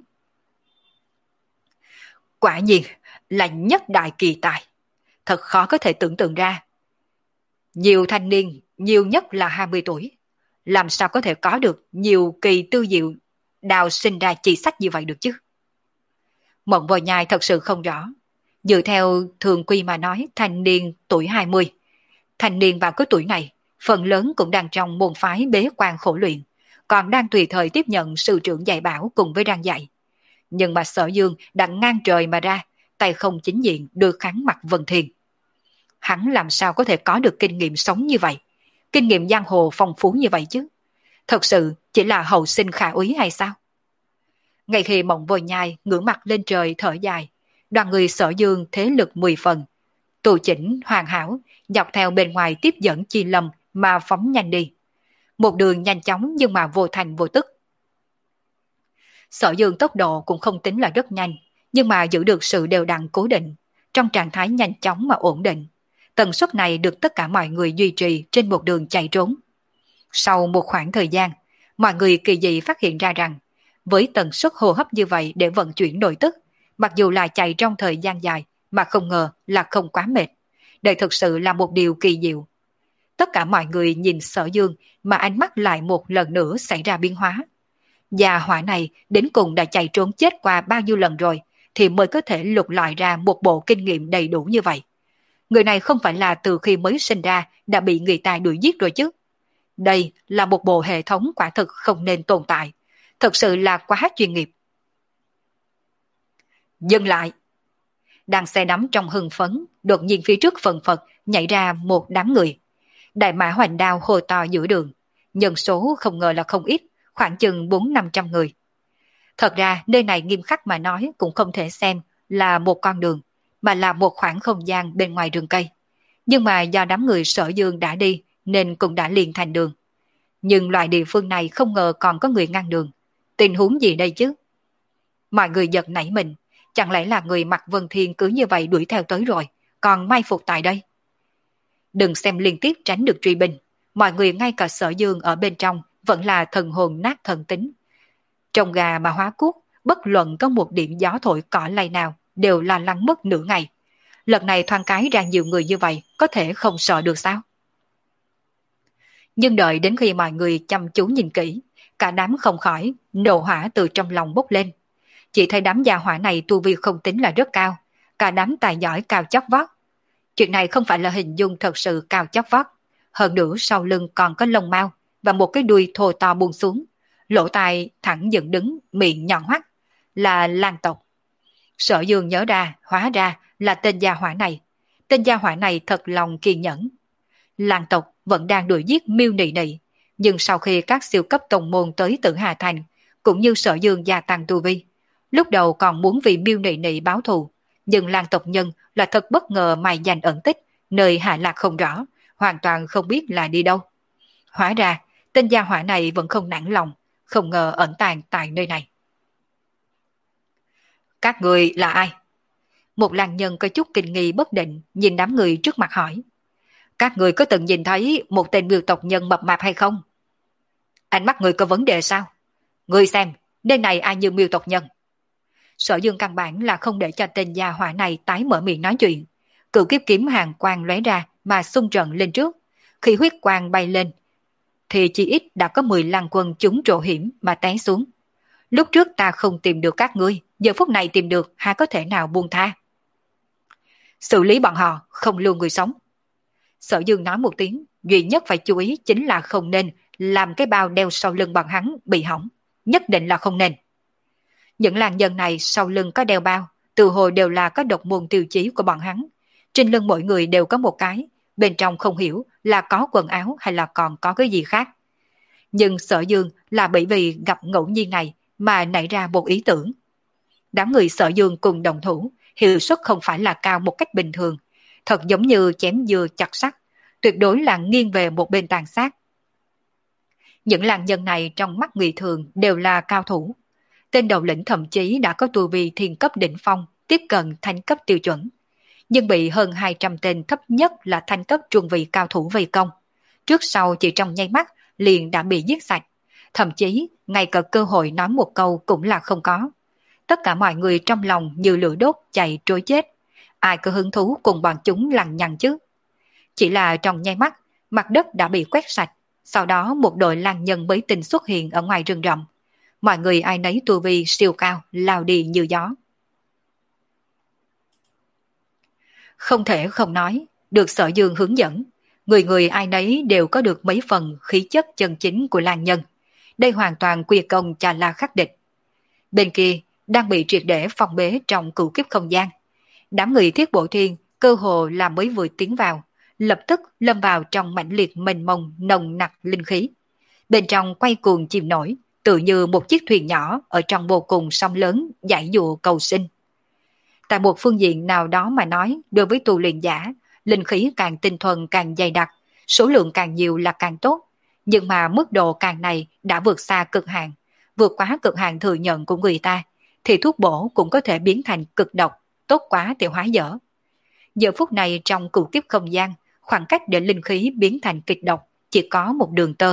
A: Quả nhiên là nhất đại kỳ tài, thật khó có thể tưởng tượng ra. Nhiều thanh niên, nhiều nhất là hai mươi tuổi, làm sao có thể có được nhiều kỳ tư diệu đào sinh ra chi sách như vậy được chứ? Mộng Vô Nhai thật sự không rõ. Dựa theo thường quy mà nói, thanh niên tuổi hai mươi, thanh niên vào cái tuổi này, phần lớn cũng đang trong môn phái bế quan khổ luyện, còn đang tùy thời tiếp nhận sư trưởng dạy bảo cùng với đang dạy. Nhưng mà Sở Dương đã ngang trời mà ra, tay không chính diện đưa kháng mặt Vân Thiên. Hắn làm sao có thể có được kinh nghiệm sống như vậy, kinh nghiệm giang hồ phong phú như vậy chứ? Thật sự chỉ là hậu sinh khả úy hay sao? Ngay khi Mộng Vô Nhai ngửa mặt lên trời thở dài, đoàn người Sở Dương thế lực mười phần, tù chỉnh hoàn hảo, dọc theo bên ngoài tiếp dẫn Chi Lâm mà phóng nhanh đi. Một đường nhanh chóng nhưng mà vô thành vô tức. Sở Dương tốc độ cũng không tính là rất nhanh, nhưng mà giữ được sự đều đặn cố định, trong trạng thái nhanh chóng mà ổn định. Tần suất này được tất cả mọi người duy trì trên một đường chạy trốn. Sau một khoảng thời gian, mọi người kỳ dị phát hiện ra rằng, với tần suất hô hấp như vậy để vận chuyển nội tức, mặc dù là chạy trong thời gian dài mà không ngờ là không quá mệt. Đây thực sự là một điều kỳ diệu. Tất cả mọi người nhìn Sở Dương mà ánh mắt lại một lần nữa xảy ra biến hóa. Gia hỏa này đến cùng đã chạy trốn chết qua bao nhiêu lần rồi thì mới có thể lục lọi ra một bộ kinh nghiệm đầy đủ như vậy. Người này không phải là từ khi mới sinh ra đã bị người ta đuổi giết rồi chứ. Đây là một bộ hệ thống quả thực không nên tồn tại. Thật sự là quá chuyên nghiệp. Dừng lại. Đang xe nắm trong hưng phấn, đột nhiên phía trước phần phật nhảy ra một đám người. Đại mã hoành đao hồ to giữa đường. Nhân số không ngờ là không ít, khoảng chừng bốn năm trăm người. Thật ra nơi này nghiêm khắc mà nói cũng không thể xem là một con đường, mà là một khoảng không gian bên ngoài rừng cây. Nhưng mà do đám người Sở Dương đã đi nên cũng đã liền thành đường. Nhưng loại địa phương này không ngờ còn có người ngăn đường. Tình huống gì đây chứ? Mọi người giật nảy mình, chẳng lẽ là người mặc Vân Thiên cứ như vậy đuổi theo tới rồi, còn mai phục tại đây? Đừng xem liên tiếp tránh được truy binh, mọi người ngay cả Sở Dương ở bên trong vẫn là thần hồn nát thần tính. Trông gà mà hóa cuốc, bất luận có một điểm gió thổi cỏ lay nào đều là lăn mất nửa ngày. Lần này thoáng cái ra nhiều người như vậy, có thể không sợ được sao? Nhưng đợi đến khi mọi người chăm chú nhìn kỹ, cả đám không khỏi nổ hỏa từ trong lòng bốc lên. Chỉ thấy đám gia hỏa này tu vi không tính là rất cao, cả đám tài giỏi cao chót vót. Chuyện này không phải là hình dung thật sự cao chót vót, hơn nữa sau lưng còn có lông mao và một cái đuôi thô to buông xuống, lỗ tai thẳng dựng đứng, miệng nhọn hoắt, là lang tộc. Sở Dương nhớ ra, hóa ra là tên gia hỏa này. Tên gia hỏa này thật lòng kiên nhẫn. Lang tộc vẫn đang đuổi giết Miêu Nị Nị, nhưng sau khi các siêu cấp tông môn tới Tử Hà Thành, cũng như Sở Dương gia tăng tu vi, lúc đầu còn muốn vì Miêu Nị Nị báo thù, nhưng Lang tộc nhân là thật bất ngờ mài dành ẩn tích, nơi hạ lạc không rõ, hoàn toàn không biết là đi đâu. Hóa ra, tên gia hỏa này vẫn không nản lòng, không ngờ ẩn tàng tại nơi này. Các người là ai? Một làng nhân có chút kinh nghi bất định, nhìn đám người trước mặt hỏi. Các người có từng nhìn thấy một tên miêu tộc nhân mập mạp hay không? Ánh mắt người có vấn đề sao? Người xem, nơi này ai như miêu tộc nhân? Sở Dương căn bản là không để cho tên gia hỏa này tái mở miệng nói chuyện. Cửu kiếp kiếm hàng quang lóe ra mà xung trận lên trước. Khi huyết quang bay lên, thì chỉ ít đã có mười lăng quân chúng trổ hiểm mà té xuống. Lúc trước ta không tìm được các ngươi, giờ phút này tìm được, há có thể nào buông tha? Xử lý bọn họ, không lưu người sống. Sở Dương nói một tiếng, duy nhất phải chú ý chính là không nên làm cái bao đeo sau lưng bọn hắn bị hỏng. Nhất định là không nên. Những làng nhân này sau lưng có đeo bao, từ hồi đều là có độc môn tiêu chí của bọn hắn. Trên lưng mỗi người đều có một cái, bên trong không hiểu là có quần áo hay là còn có cái gì khác. Nhưng Sở Dương là bởi vì gặp ngẫu nhiên này mà nảy ra một ý tưởng. Đám người Sở Dương cùng đồng thủ, hiệu suất không phải là cao một cách bình thường, thật giống như chém dưa chặt sắt, tuyệt đối là nghiêng về một bên tàn sát. Những làng nhân này trong mắt người thường đều là cao thủ. Tên đầu lĩnh thậm chí đã có tu vi thiên cấp đỉnh phong, tiếp cận thanh cấp tiêu chuẩn. Nhưng bị hơn hai trăm tên thấp nhất là thanh cấp trung vị cao thủ vây công. Trước sau chỉ trong nháy mắt liền đã bị giết sạch. Thậm chí ngay cả cơ hội nói một câu cũng là không có. Tất cả mọi người trong lòng như lửa đốt chạy trối chết. Ai có hứng thú cùng bọn chúng lằng nhằng chứ? Chỉ là trong nháy mắt, mặt đất đã bị quét sạch. Sau đó một đội lang nhân mới tình xuất hiện ở ngoài rừng rậm. Mọi người ai nấy tu vi siêu cao, lao đi như gió. Không thể không nói, được Sở Dương hướng dẫn, người người ai nấy đều có được mấy phần khí chất chân chính của lang nhân. Đây hoàn toàn quy công cho La Khắc địch. Bên kia, đang bị triệt để phong bế trong cửu kiếp không gian. Đám người Thiết Bộ Thiên cơ hồ là mới vừa tiến vào, lập tức lâm vào trong mãnh liệt mênh mông nồng nặc linh khí. Bên trong quay cuồng chìm nổi, tự như một chiếc thuyền nhỏ ở trong vô cùng sông lớn giải dụa cầu sinh. Tại một phương diện nào đó mà nói, đối với tu luyện giả, linh khí càng tinh thuần càng dày đặc, số lượng càng nhiều là càng tốt. Nhưng mà mức độ càng này đã vượt xa cực hạn, vượt quá cực hạn thừa nhận của người ta, thì thuốc bổ cũng có thể biến thành cực độc, tốt quá thì hóa dở. Giờ phút này trong cửu kiếp không gian, khoảng cách để linh khí biến thành kịch độc chỉ có một đường tơ.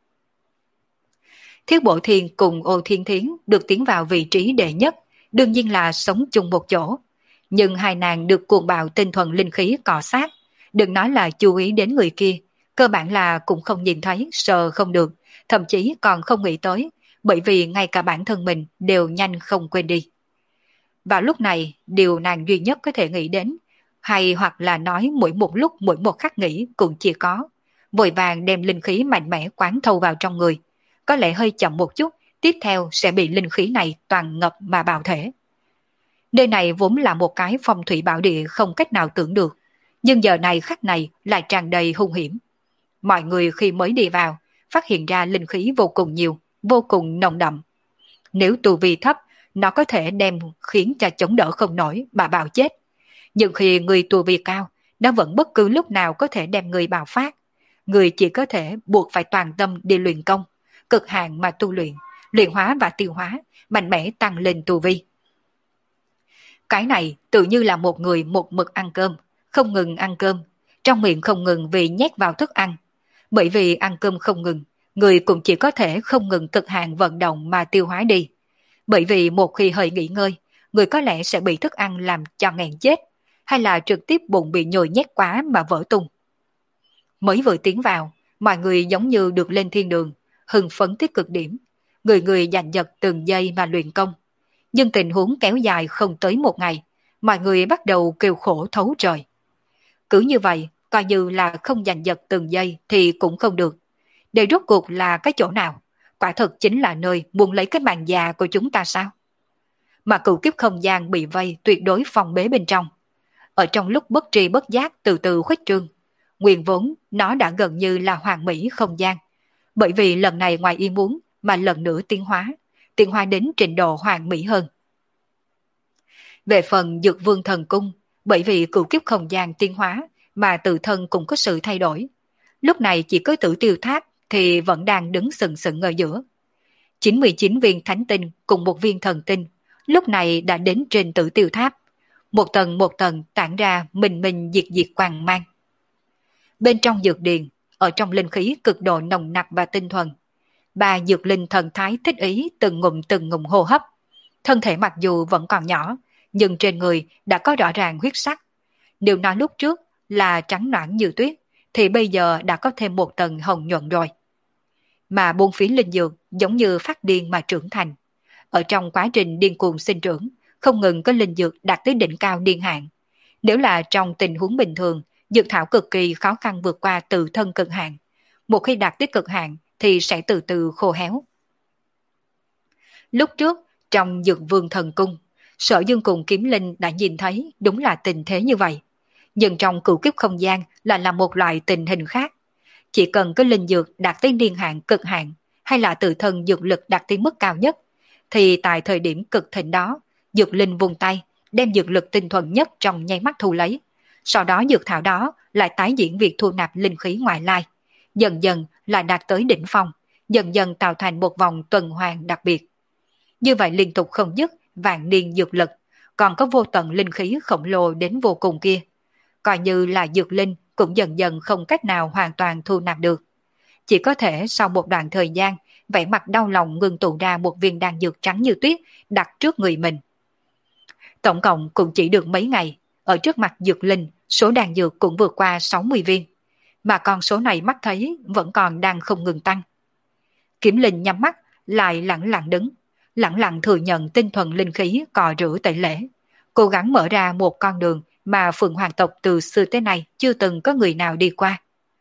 A: Thiết Bộ Thiên cùng Ô Thiên Thiến được tiến vào vị trí đệ nhất, đương nhiên là sống chung một chỗ. Nhưng hai nàng được cuồng bạo tinh thuần linh khí cọ sát, đừng nói là chú ý đến người kia, cơ bản là cũng không nhìn thấy, sờ không được, thậm chí còn không nghĩ tới, bởi vì ngay cả bản thân mình đều nhanh không quên đi. Vào lúc này, điều nàng duy nhất có thể nghĩ đến, hay hoặc là nói mỗi một lúc mỗi một khắc nghĩ cũng chỉ có, vội vàng đem linh khí mạnh mẽ quán thâu vào trong người. Có lẽ hơi chậm một chút, tiếp theo sẽ bị linh khí này toàn ngập mà bào thể. Nơi này vốn là một cái phong thủy bảo địa không cách nào tưởng được, nhưng giờ này khắc này lại tràn đầy hung hiểm. Mọi người khi mới đi vào, phát hiện ra linh khí vô cùng nhiều, vô cùng nồng đậm. Nếu tu vi thấp, nó có thể đem khiến cho chống đỡ không nổi mà bào chết. Nhưng khi người tu vi cao, nó vẫn bất cứ lúc nào có thể đem người bào phát. Người chỉ có thể buộc phải toàn tâm đi luyện công, cực hạn mà tu luyện, luyện hóa và tiêu hóa, mạnh mẽ tăng lên tu vi. Cái này tự như là một người một mực ăn cơm, không ngừng ăn cơm, trong miệng không ngừng vì nhét vào thức ăn. Bởi vì ăn cơm không ngừng, người cũng chỉ có thể không ngừng cực hạn vận động mà tiêu hóa đi. Bởi vì một khi hơi nghỉ ngơi, người có lẽ sẽ bị thức ăn làm cho nghẹn chết, hay là trực tiếp bụng bị nhồi nhét quá mà vỡ tung. Mới vừa tiến vào, mọi người giống như được lên thiên đường, hưng phấn tới cực điểm. Người người giành giật từng giây mà luyện công. Nhưng tình huống kéo dài không tới một ngày, mọi người bắt đầu kêu khổ thấu trời. Cứ như vậy, coi như là không giành giật từng giây thì cũng không được. Đây rốt cuộc là cái chỗ nào? Quả thực chính là nơi muốn lấy cái mạng già của chúng ta sao? Mà cửu kiếp không gian bị vây tuyệt đối phòng bế bên trong. Ở trong lúc bất tri bất giác từ từ khuếch trương, nguyên vốn nó đã gần như là hoàn mỹ không gian. Bởi vì lần này ngoài ý muốn mà lần nữa tiến hóa, tiến hóa đến trình độ hoàn mỹ hơn. Về phần Dược Vương Thần Cung, bởi vì cửu kiếp không gian tiến hóa mà tự thân cũng có sự thay đổi. Lúc này chỉ có Tử Tiêu Tháp thì vẫn đang đứng sừng sững ở giữa. chín mươi chín viên thánh tinh cùng một viên thần tinh, lúc này đã đến trên Tử Tiêu Tháp. Một tầng một tầng tản ra mình mình diệt diệt quang mang. Bên trong dược điền, ở trong linh khí cực độ nồng nặc và tinh thuần, ba dược linh thần thái thích ý từng ngụm từng ngụm hô hấp. Thân thể mặc dù vẫn còn nhỏ, nhưng trên người đã có rõ ràng huyết sắc. Nếu nói lúc trước là trắng nõn như tuyết, thì bây giờ đã có thêm một tầng hồng nhuận rồi. Mà bốn phía linh dược giống như phát điên mà trưởng thành. Ở trong quá trình điên cuồng sinh trưởng, không ngừng có linh dược đạt tới đỉnh cao niên hạn. Nếu là trong tình huống bình thường, dược thảo cực kỳ khó khăn vượt qua tự thân cực hạn. Một khi đạt tới cực hạn thì sẽ từ từ khô héo. Lúc trước, trong Dược Vương Thần Cung, Sở Dương cùng Kiếm Linh đã nhìn thấy đúng là tình thế như vậy. Nhưng trong cửu kiếp không gian là là một loại tình hình khác. Chỉ cần có linh dược đạt tới niên hạn cực hạn hay là tự thân dược lực đạt tới mức cao nhất, thì tại thời điểm cực thịnh đó, dược linh vùng tay đem dược lực tinh thuần nhất trong nháy mắt thu lấy. Sau đó dược thảo đó lại tái diễn việc thu nạp linh khí ngoại lai, dần dần lại đạt tới đỉnh phong, dần dần tạo thành một vòng tuần hoàn đặc biệt. Như vậy liên tục không dứt vạn niên dược lực, còn có vô tận linh khí khổng lồ đến vô cùng kia. Coi như là dược linh cũng dần dần không cách nào hoàn toàn thu nạp được. Chỉ có thể sau một đoạn thời gian, vẻ mặt đau lòng ngưng tụ ra một viên đan dược trắng như tuyết đặt trước người mình. Tổng cộng cũng chỉ được mấy ngày, ở trước mặt dược linh, số đan dược cũng vượt qua sáu mươi viên. Mà con số này mắt thấy vẫn còn đang không ngừng tăng. Kiếm Linh nhắm mắt, lại lặng lặng đứng, lặng lặng thừa nhận tinh thuần linh khí cò rửa tẩy lễ, cố gắng mở ra một con đường mà Phượng Hoàng tộc từ xưa tới nay chưa từng có người nào đi qua.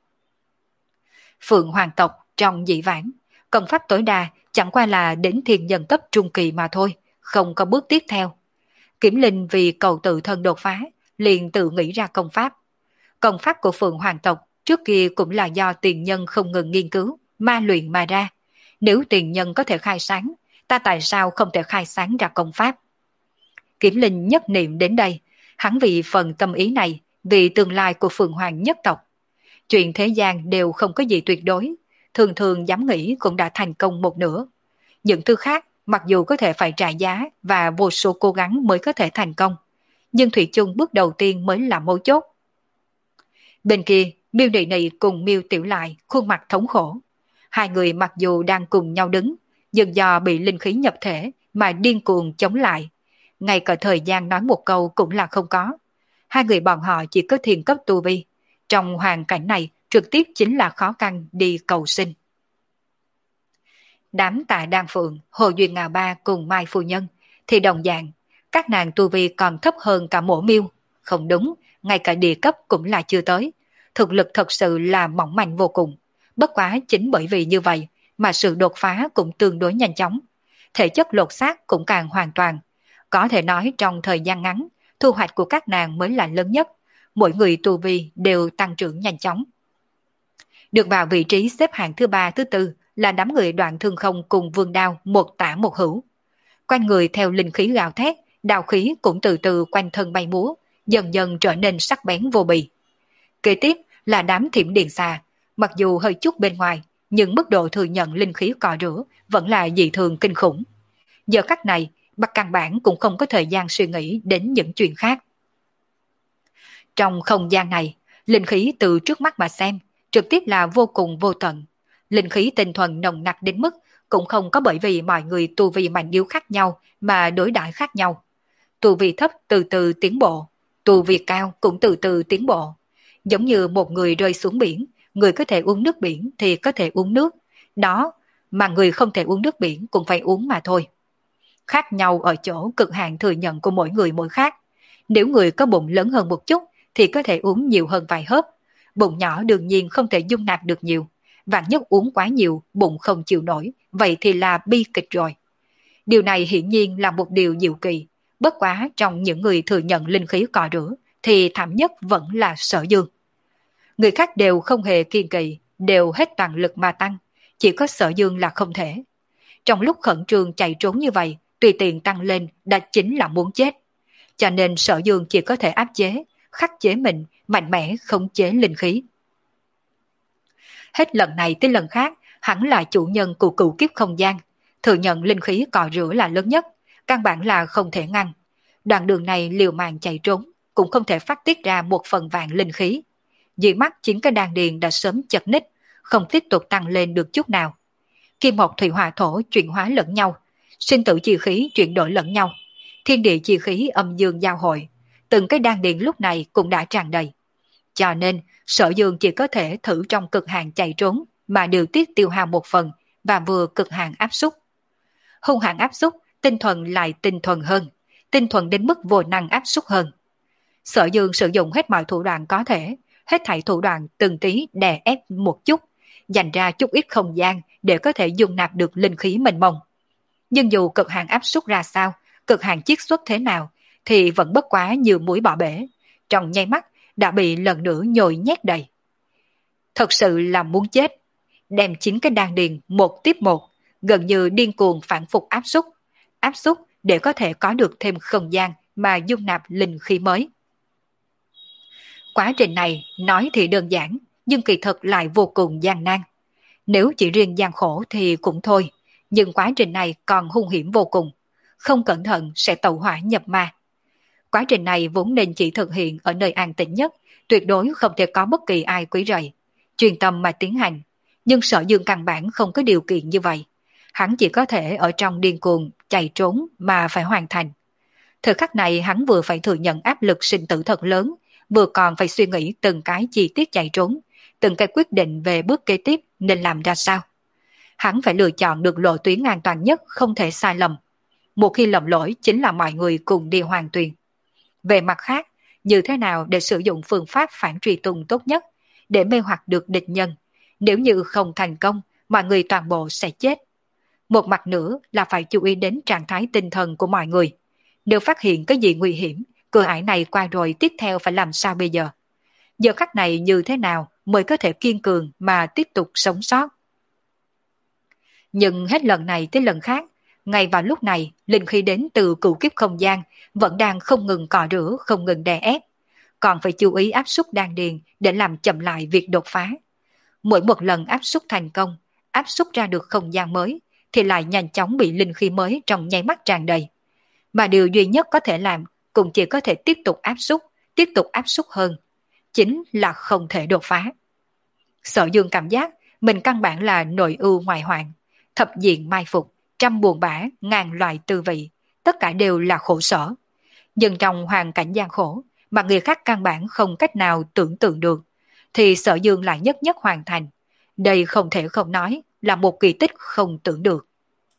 A: Phượng Hoàng tộc trong dị vãng, công pháp tối đa chẳng qua là đến thiên nhân cấp trung kỳ mà thôi, không có bước tiếp theo. Kiếm Linh vì cầu tự thân đột phá, liền tự nghĩ ra công pháp. Công pháp của Phượng Hoàng tộc trước kia cũng là do tiền nhân không ngừng nghiên cứu, ma luyện mà ra. Nếu tiền nhân có thể khai sáng, ta tại sao không thể khai sáng ra công pháp? Kiếm Linh nhất niệm đến đây, hắn vì phần tâm ý này, vì tương lai của Phượng Hoàng nhất tộc. Chuyện thế gian đều không có gì tuyệt đối, thường thường dám nghĩ cũng đã thành công một nửa. Những thứ khác, mặc dù có thể phải trả giá và vô số cố gắng mới có thể thành công, nhưng thủy chung bước đầu tiên mới là mấu chốt. Bên kia, Miêu Nị Nị cùng Miêu Tiểu Lại khuôn mặt thống khổ. Hai người mặc dù đang cùng nhau đứng, nhưng do bị linh khí nhập thể mà điên cuồng chống lại. Ngay cả thời gian nói một câu cũng là không có. Hai người bọn họ chỉ có thiền cấp tu vi. Trong hoàn cảnh này, trực tiếp chính là khó khăn đi cầu sinh. Đám Tạ Đan Phượng, Hồ Duyên Ngà Ba cùng Mai Phu Nhân thì đồng dạng, các nàng tu vi còn thấp hơn cả Mộ Miêu. Không đúng, ngay cả địa cấp cũng là chưa tới. Thực lực thật sự là mỏng manh vô cùng. Bất quá chính bởi vì như vậy mà sự đột phá cũng tương đối nhanh chóng. Thể chất lột xác cũng càng hoàn toàn. Có thể nói trong thời gian ngắn, thu hoạch của các nàng mới là lớn nhất. Mỗi người tu vi đều tăng trưởng nhanh chóng. Được vào vị trí xếp hạng thứ ba thứ tư là đám người Đoạn Thương Không cùng Vương Đao một tả một hữu. Quanh người theo linh khí gào thét, đao khí cũng từ từ quanh thân bay múa, dần dần trở nên sắc bén vô bì. Kế tiếp là đám Thiểm Điện Xà, mặc dù hơi chút bên ngoài, nhưng mức độ thừa nhận linh khí cọ rửa vẫn là dị thường kinh khủng. Giờ khắc này, Bắc căn bản cũng không có thời gian suy nghĩ đến những chuyện khác. Trong không gian này, linh khí từ trước mắt mà xem, trực tiếp là vô cùng vô tận. Linh khí tinh thuần nồng nặc đến mức cũng không có bởi vì mọi người tu vi mạnh yếu khác nhau mà đối đãi khác nhau. Tu vi thấp từ từ tiến bộ, tu vi cao cũng từ từ tiến bộ. Giống như một người rơi xuống biển, người có thể uống nước biển thì có thể uống nước. Đó, mà người không thể uống nước biển cũng phải uống mà thôi. Khác nhau ở chỗ cực hạn thừa nhận của mỗi người mỗi khác. Nếu người có bụng lớn hơn một chút thì có thể uống nhiều hơn vài hớp. Bụng nhỏ đương nhiên không thể dung nạp được nhiều. Vạn nhất uống quá nhiều, bụng không chịu nổi, vậy thì là bi kịch rồi. Điều này hiển nhiên là một điều diệu kỳ. Bất quá trong những người thừa nhận linh khí cọ rửa thì thảm nhất vẫn là Sở Dương. Người khác đều không hề kiên kỵ, đều hết toàn lực mà tăng. Chỉ có Sở Dương là không thể. Trong lúc khẩn trương chạy trốn như vậy, tùy tiện tăng lên đã chính là muốn chết. Cho nên Sở Dương chỉ có thể áp chế, khắc chế mình, mạnh mẽ khống chế linh khí. Hết lần này tới lần khác, hắn là chủ nhân của cửu kiếp không gian, thừa nhận linh khí cò rửa là lớn nhất, căn bản là không thể ngăn. Đoạn đường này liều mạng chạy trốn, cũng không thể phát tiết ra một phần vạn linh khí. Dưới mắt chính cái đan điền đã sớm chật ních, không tiếp tục tăng lên được chút nào. Kim mộc thủy hỏa thổ chuyển hóa lẫn nhau, sinh tử chi khí chuyển đổi lẫn nhau, thiên địa chi khí âm dương giao hội, từng cái đan điền lúc này cũng đã tràn đầy. Cho nên, Sở Dương chỉ có thể thử trong cực hạn chạy trốn mà điều tiết tiêu hao một phần và vừa cực hạn áp xúc. Hung hãn áp xúc, tinh thuần lại tinh thuần hơn, tinh thuần đến mức vô năng áp xúc hơn. Sở Dương sử dụng hết mọi thủ đoạn có thể, hết thảy thủ đoạn từng tí đè ép một chút, dành ra chút ít không gian để có thể dung nạp được linh khí mênh mông. Nhưng dù cực hạn áp xúc ra sao, cực hạn chiết xuất thế nào, thì vẫn bất quá như muối bỏ bể, trong nháy mắt đã bị lần nữa nhồi nhét đầy. Thật sự là muốn chết, đem chính cái đan điền một tiếp một, gần như điên cuồng phản phục áp xúc, áp xúc để có thể có được thêm không gian mà dung nạp linh khí mới. Quá trình này nói thì đơn giản, nhưng kỳ thực lại vô cùng gian nan. Nếu chỉ riêng gian khổ thì cũng thôi, nhưng quá trình này còn hung hiểm vô cùng, không cẩn thận sẽ tẩu hỏa nhập ma. Quá trình này vốn nên chỉ thực hiện ở nơi an tĩnh nhất, tuyệt đối không thể có bất kỳ ai quấy rầy, chuyên tâm mà tiến hành, nhưng Sở Dương căn bản không có điều kiện như vậy. Hắn chỉ có thể ở trong điên cuồng chạy trốn mà phải hoàn thành. Thời khắc này hắn vừa phải thừa nhận áp lực sinh tử thật lớn, vừa còn phải suy nghĩ từng cái chi tiết chạy trốn, từng cái quyết định về bước kế tiếp nên làm ra sao. Hắn phải lựa chọn được lộ tuyến an toàn nhất, không thể sai lầm. Một khi lầm lỗi chính là mọi người cùng đi hoàn tuyền. Về mặt khác, như thế nào để sử dụng phương pháp phản truy tung tốt nhất để mê hoặc được địch nhân? Nếu như không thành công, mọi người toàn bộ sẽ chết. Một mặt nữa là phải chú ý đến trạng thái tinh thần của mọi người. Nếu phát hiện cái gì nguy hiểm, cửa ải này qua rồi tiếp theo phải làm sao bây giờ? Giờ khắc này như thế nào mới có thể kiên cường mà tiếp tục sống sót? Nhưng hết lần này tới lần khác, ngay vào lúc này, linh khí đến từ cửu kiếp không gian vẫn đang không ngừng cọ rửa, không ngừng đè ép. Còn phải chú ý áp suất đan điền để làm chậm lại việc đột phá. Mỗi một lần áp suất thành công, áp suất ra được không gian mới, thì lại nhanh chóng bị linh khí mới trong nháy mắt tràn đầy. Mà điều duy nhất có thể làm cũng chỉ có thể tiếp tục áp suất, tiếp tục áp suất hơn. Chính là không thể đột phá. Sở Dương cảm giác mình căn bản là nội ưu ngoại hoạn, thập diện mai phục, trăm buồn bã, ngàn loại tư vị, tất cả đều là khổ sở. Nhưng trong hoàn cảnh gian khổ mà người khác căn bản không cách nào tưởng tượng được, thì Sở Dương lại nhất nhất hoàn thành. Đây không thể không nói là một kỳ tích không tưởng được.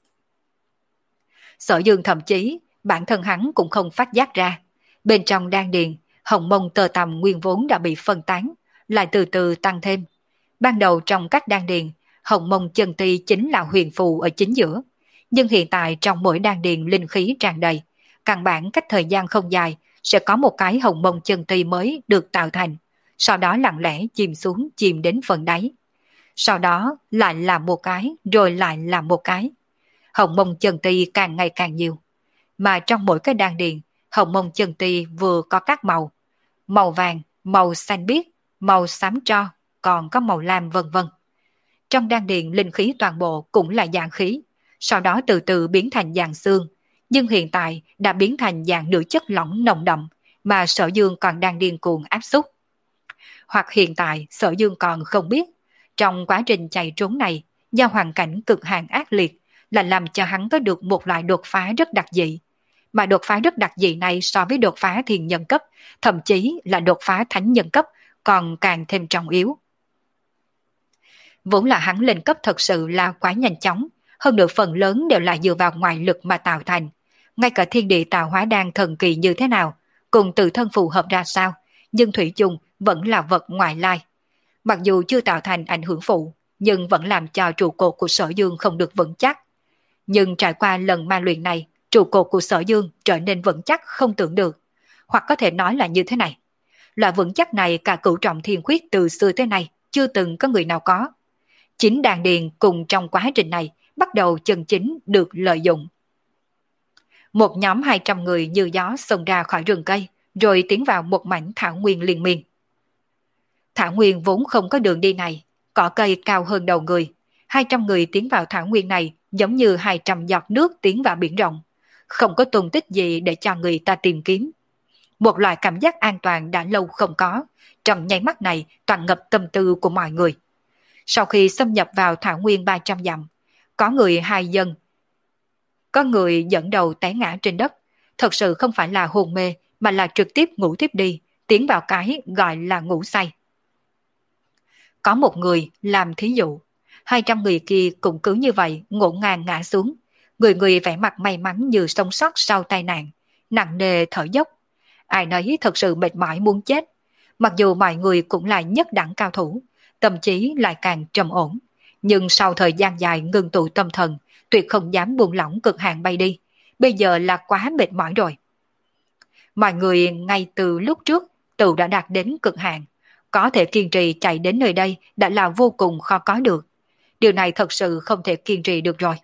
A: Sở Dương thậm chí bản thân hắn cũng không phát giác ra, bên trong đan điền, hồng mông tơ tằm nguyên vốn đã bị phân tán, lại từ từ tăng thêm. Ban đầu trong các đan điền, hồng mông chân ti chính là huyền phù ở chính giữa, nhưng hiện tại trong mỗi đan điền linh khí tràn đầy, căn bản cách thời gian không dài sẽ có một cái hồng mông chân ti mới được tạo thành, sau đó lặng lẽ chìm xuống, chìm đến phần đáy. Sau đó lại là một cái, rồi lại là một cái. Hồng mông chân ti càng ngày càng nhiều. Mà trong mỗi cái đan điền, hồng mông chân ti vừa có các màu. Màu vàng, màu xanh biếc, màu xám tro, còn có màu lam vân vân. Trong đan điền linh khí toàn bộ cũng là dạng khí, sau đó từ từ biến thành dạng xương, nhưng hiện tại đã biến thành dạng nửa chất lỏng nồng đậm mà Sở Dương còn đang điên cuồng áp xúc. Hoặc hiện tại Sở Dương còn không biết, trong quá trình chạy trốn này, do hoàn cảnh cực hạn ác liệt là làm cho hắn có được một loại đột phá rất đặc dị. Mà đột phá rất đặc dị này so với đột phá thiên nhân cấp, thậm chí là đột phá thánh nhân cấp, còn càng thêm trọng yếu. Vốn là hắn lên cấp thật sự là quá nhanh chóng, hơn nữa phần lớn đều là dựa vào ngoại lực mà tạo thành. Ngay cả thiên địa tạo hóa đan thần kỳ như thế nào, cùng tự thân phù hợp ra sao, nhưng thủy chung vẫn là vật ngoại lai. Mặc dù chưa tạo thành ảnh hưởng phụ, nhưng vẫn làm cho trụ cột của Sở Dương không được vững chắc. Nhưng trải qua lần ma luyện này, trụ cột của Sở Dương trở nên vững chắc không tưởng được. Hoặc có thể nói là như thế này. Loại vững chắc này cả cửu trọng thiên khuyết từ xưa tới nay chưa từng có người nào có. Chính đàn điền cùng trong quá trình này bắt đầu chân chính được lợi dụng. Một nhóm hai trăm người như gió xông ra khỏi rừng cây, rồi tiến vào một mảnh thảo nguyên liên miên. Thảo nguyên vốn không có đường đi này, cỏ cây cao hơn đầu người. Hai trăm người tiến vào thảo nguyên này giống như hai trăm giọt nước tiến vào biển rộng. Không có tung tích gì để cho người ta tìm kiếm. Một loại cảm giác an toàn đã lâu không có, trong nháy mắt này toàn ngập tâm tư của mọi người. Sau khi xâm nhập vào thảo nguyên ba trăm dặm, có người hai dân, có người dẫn đầu té ngã trên đất. Thật sự không phải là hôn mê, mà là trực tiếp ngủ tiếp đi, tiến vào cái gọi là ngủ say. Có một người làm thí dụ, hai trăm người kia cũng cứ như vậy ngổn ngang ngã xuống, người người vẻ mặt may mắn như sống sót sau tai nạn, nặng nề thở dốc. Ai nấy thật sự mệt mỏi muốn chết, mặc dù mọi người cũng là nhất đẳng cao thủ, tâm trí lại càng trầm ổn, nhưng sau thời gian dài ngưng tụ tâm thần, tuyệt không dám buông lỏng cực hạn bay đi, bây giờ là quá mệt mỏi rồi. Mọi người ngay từ lúc trước tự đã đạt đến cực hạn, có thể kiên trì chạy đến nơi đây đã là vô cùng khó có được. Điều này thật sự không thể kiên trì được rồi.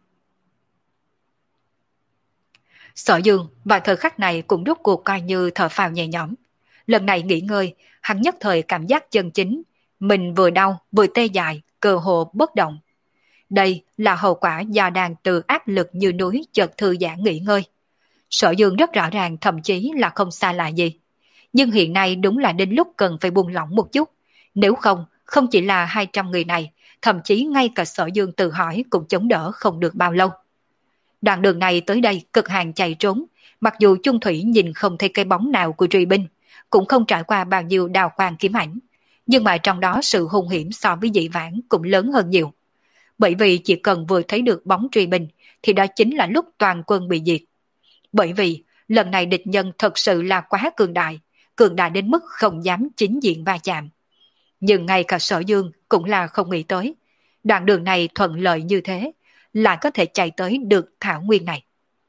A: Sở Dương vào thời khắc này cũng rút cuộc coi như thở phào nhẹ nhõm. Lần này nghỉ ngơi, hắn nhất thời cảm giác chân chính, mình vừa đau vừa tê dại, cơ hồ bất động. Đây là hậu quả do đang từ áp lực như núi chợt thư giãn nghỉ ngơi. Sở Dương rất rõ ràng, thậm chí là không xa lạ gì. Nhưng hiện nay đúng là đến lúc cần phải buông lỏng một chút. Nếu không, không chỉ là hai trăm người này, thậm chí ngay cả Sở Dương tự hỏi cũng chống đỡ không được bao lâu. Đoạn đường này tới đây cực hạn chạy trốn, mặc dù chung thủy nhìn không thấy cái bóng nào của truy binh, cũng không trải qua bao nhiêu đào quang kiếm ảnh, nhưng mà trong đó sự hung hiểm so với dị vãng cũng lớn hơn nhiều. Bởi vì chỉ cần vừa thấy được bóng truy binh thì đó chính là lúc toàn quân bị diệt. Bởi vì lần này địch nhân thật sự là quá cường đại, cường đại đến mức không dám chính diện va chạm. Nhưng ngay cả Sở Dương cũng là không nghĩ tới, đoạn đường này thuận lợi như thế, lại có thể chạy tới được thảo nguyên này.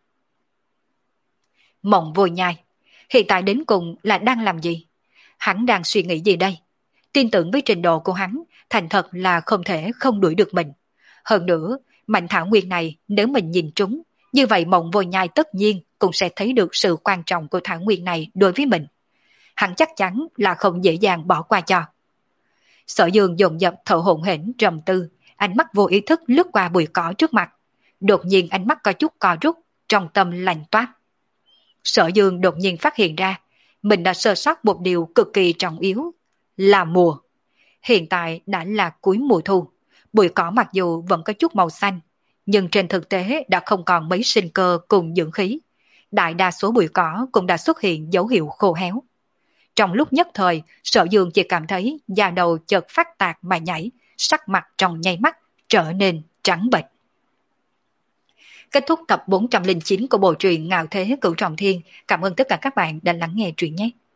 A: Mộng Vô Nhai, hiện tại đến cùng là đang làm gì? Hắn đang suy nghĩ gì đây? Tin tưởng với trình độ của hắn, thành thật là không thể không đuổi được mình. Hơn nữa, mảnh thảo nguyên này nếu mình nhìn trúng, như vậy Mộng Vô Nhai tất nhiên cũng sẽ thấy được sự quan trọng của thảo nguyên này đối với mình. Hắn chắc chắn là không dễ dàng bỏ qua cho. Sở Dương dồn dập thở hổn hển trầm tư, ánh mắt vô ý thức lướt qua bụi cỏ trước mặt. Đột nhiên ánh mắt có chút co rút, trong tâm lạnh toát. Sở Dương đột nhiên phát hiện ra, mình đã sơ sót một điều cực kỳ trọng yếu, là mùa. Hiện tại đã là cuối mùa thu, bụi cỏ mặc dù vẫn có chút màu xanh, nhưng trên thực tế đã không còn mấy sinh cơ cùng dưỡng khí. Đại đa số bụi cỏ cũng đã xuất hiện dấu hiệu khô héo. Trong lúc nhất thời, Sở Dương chỉ cảm thấy da đầu chợt phát tạc mà nhảy, sắc mặt trong nháy mắt trở nên trắng bệch. Kết thúc tập bốn trăm lẻ chín của bộ truyện Ngạo Thế Cửu Trọng Thiên. Cảm ơn tất cả các bạn đã lắng nghe truyện nhé.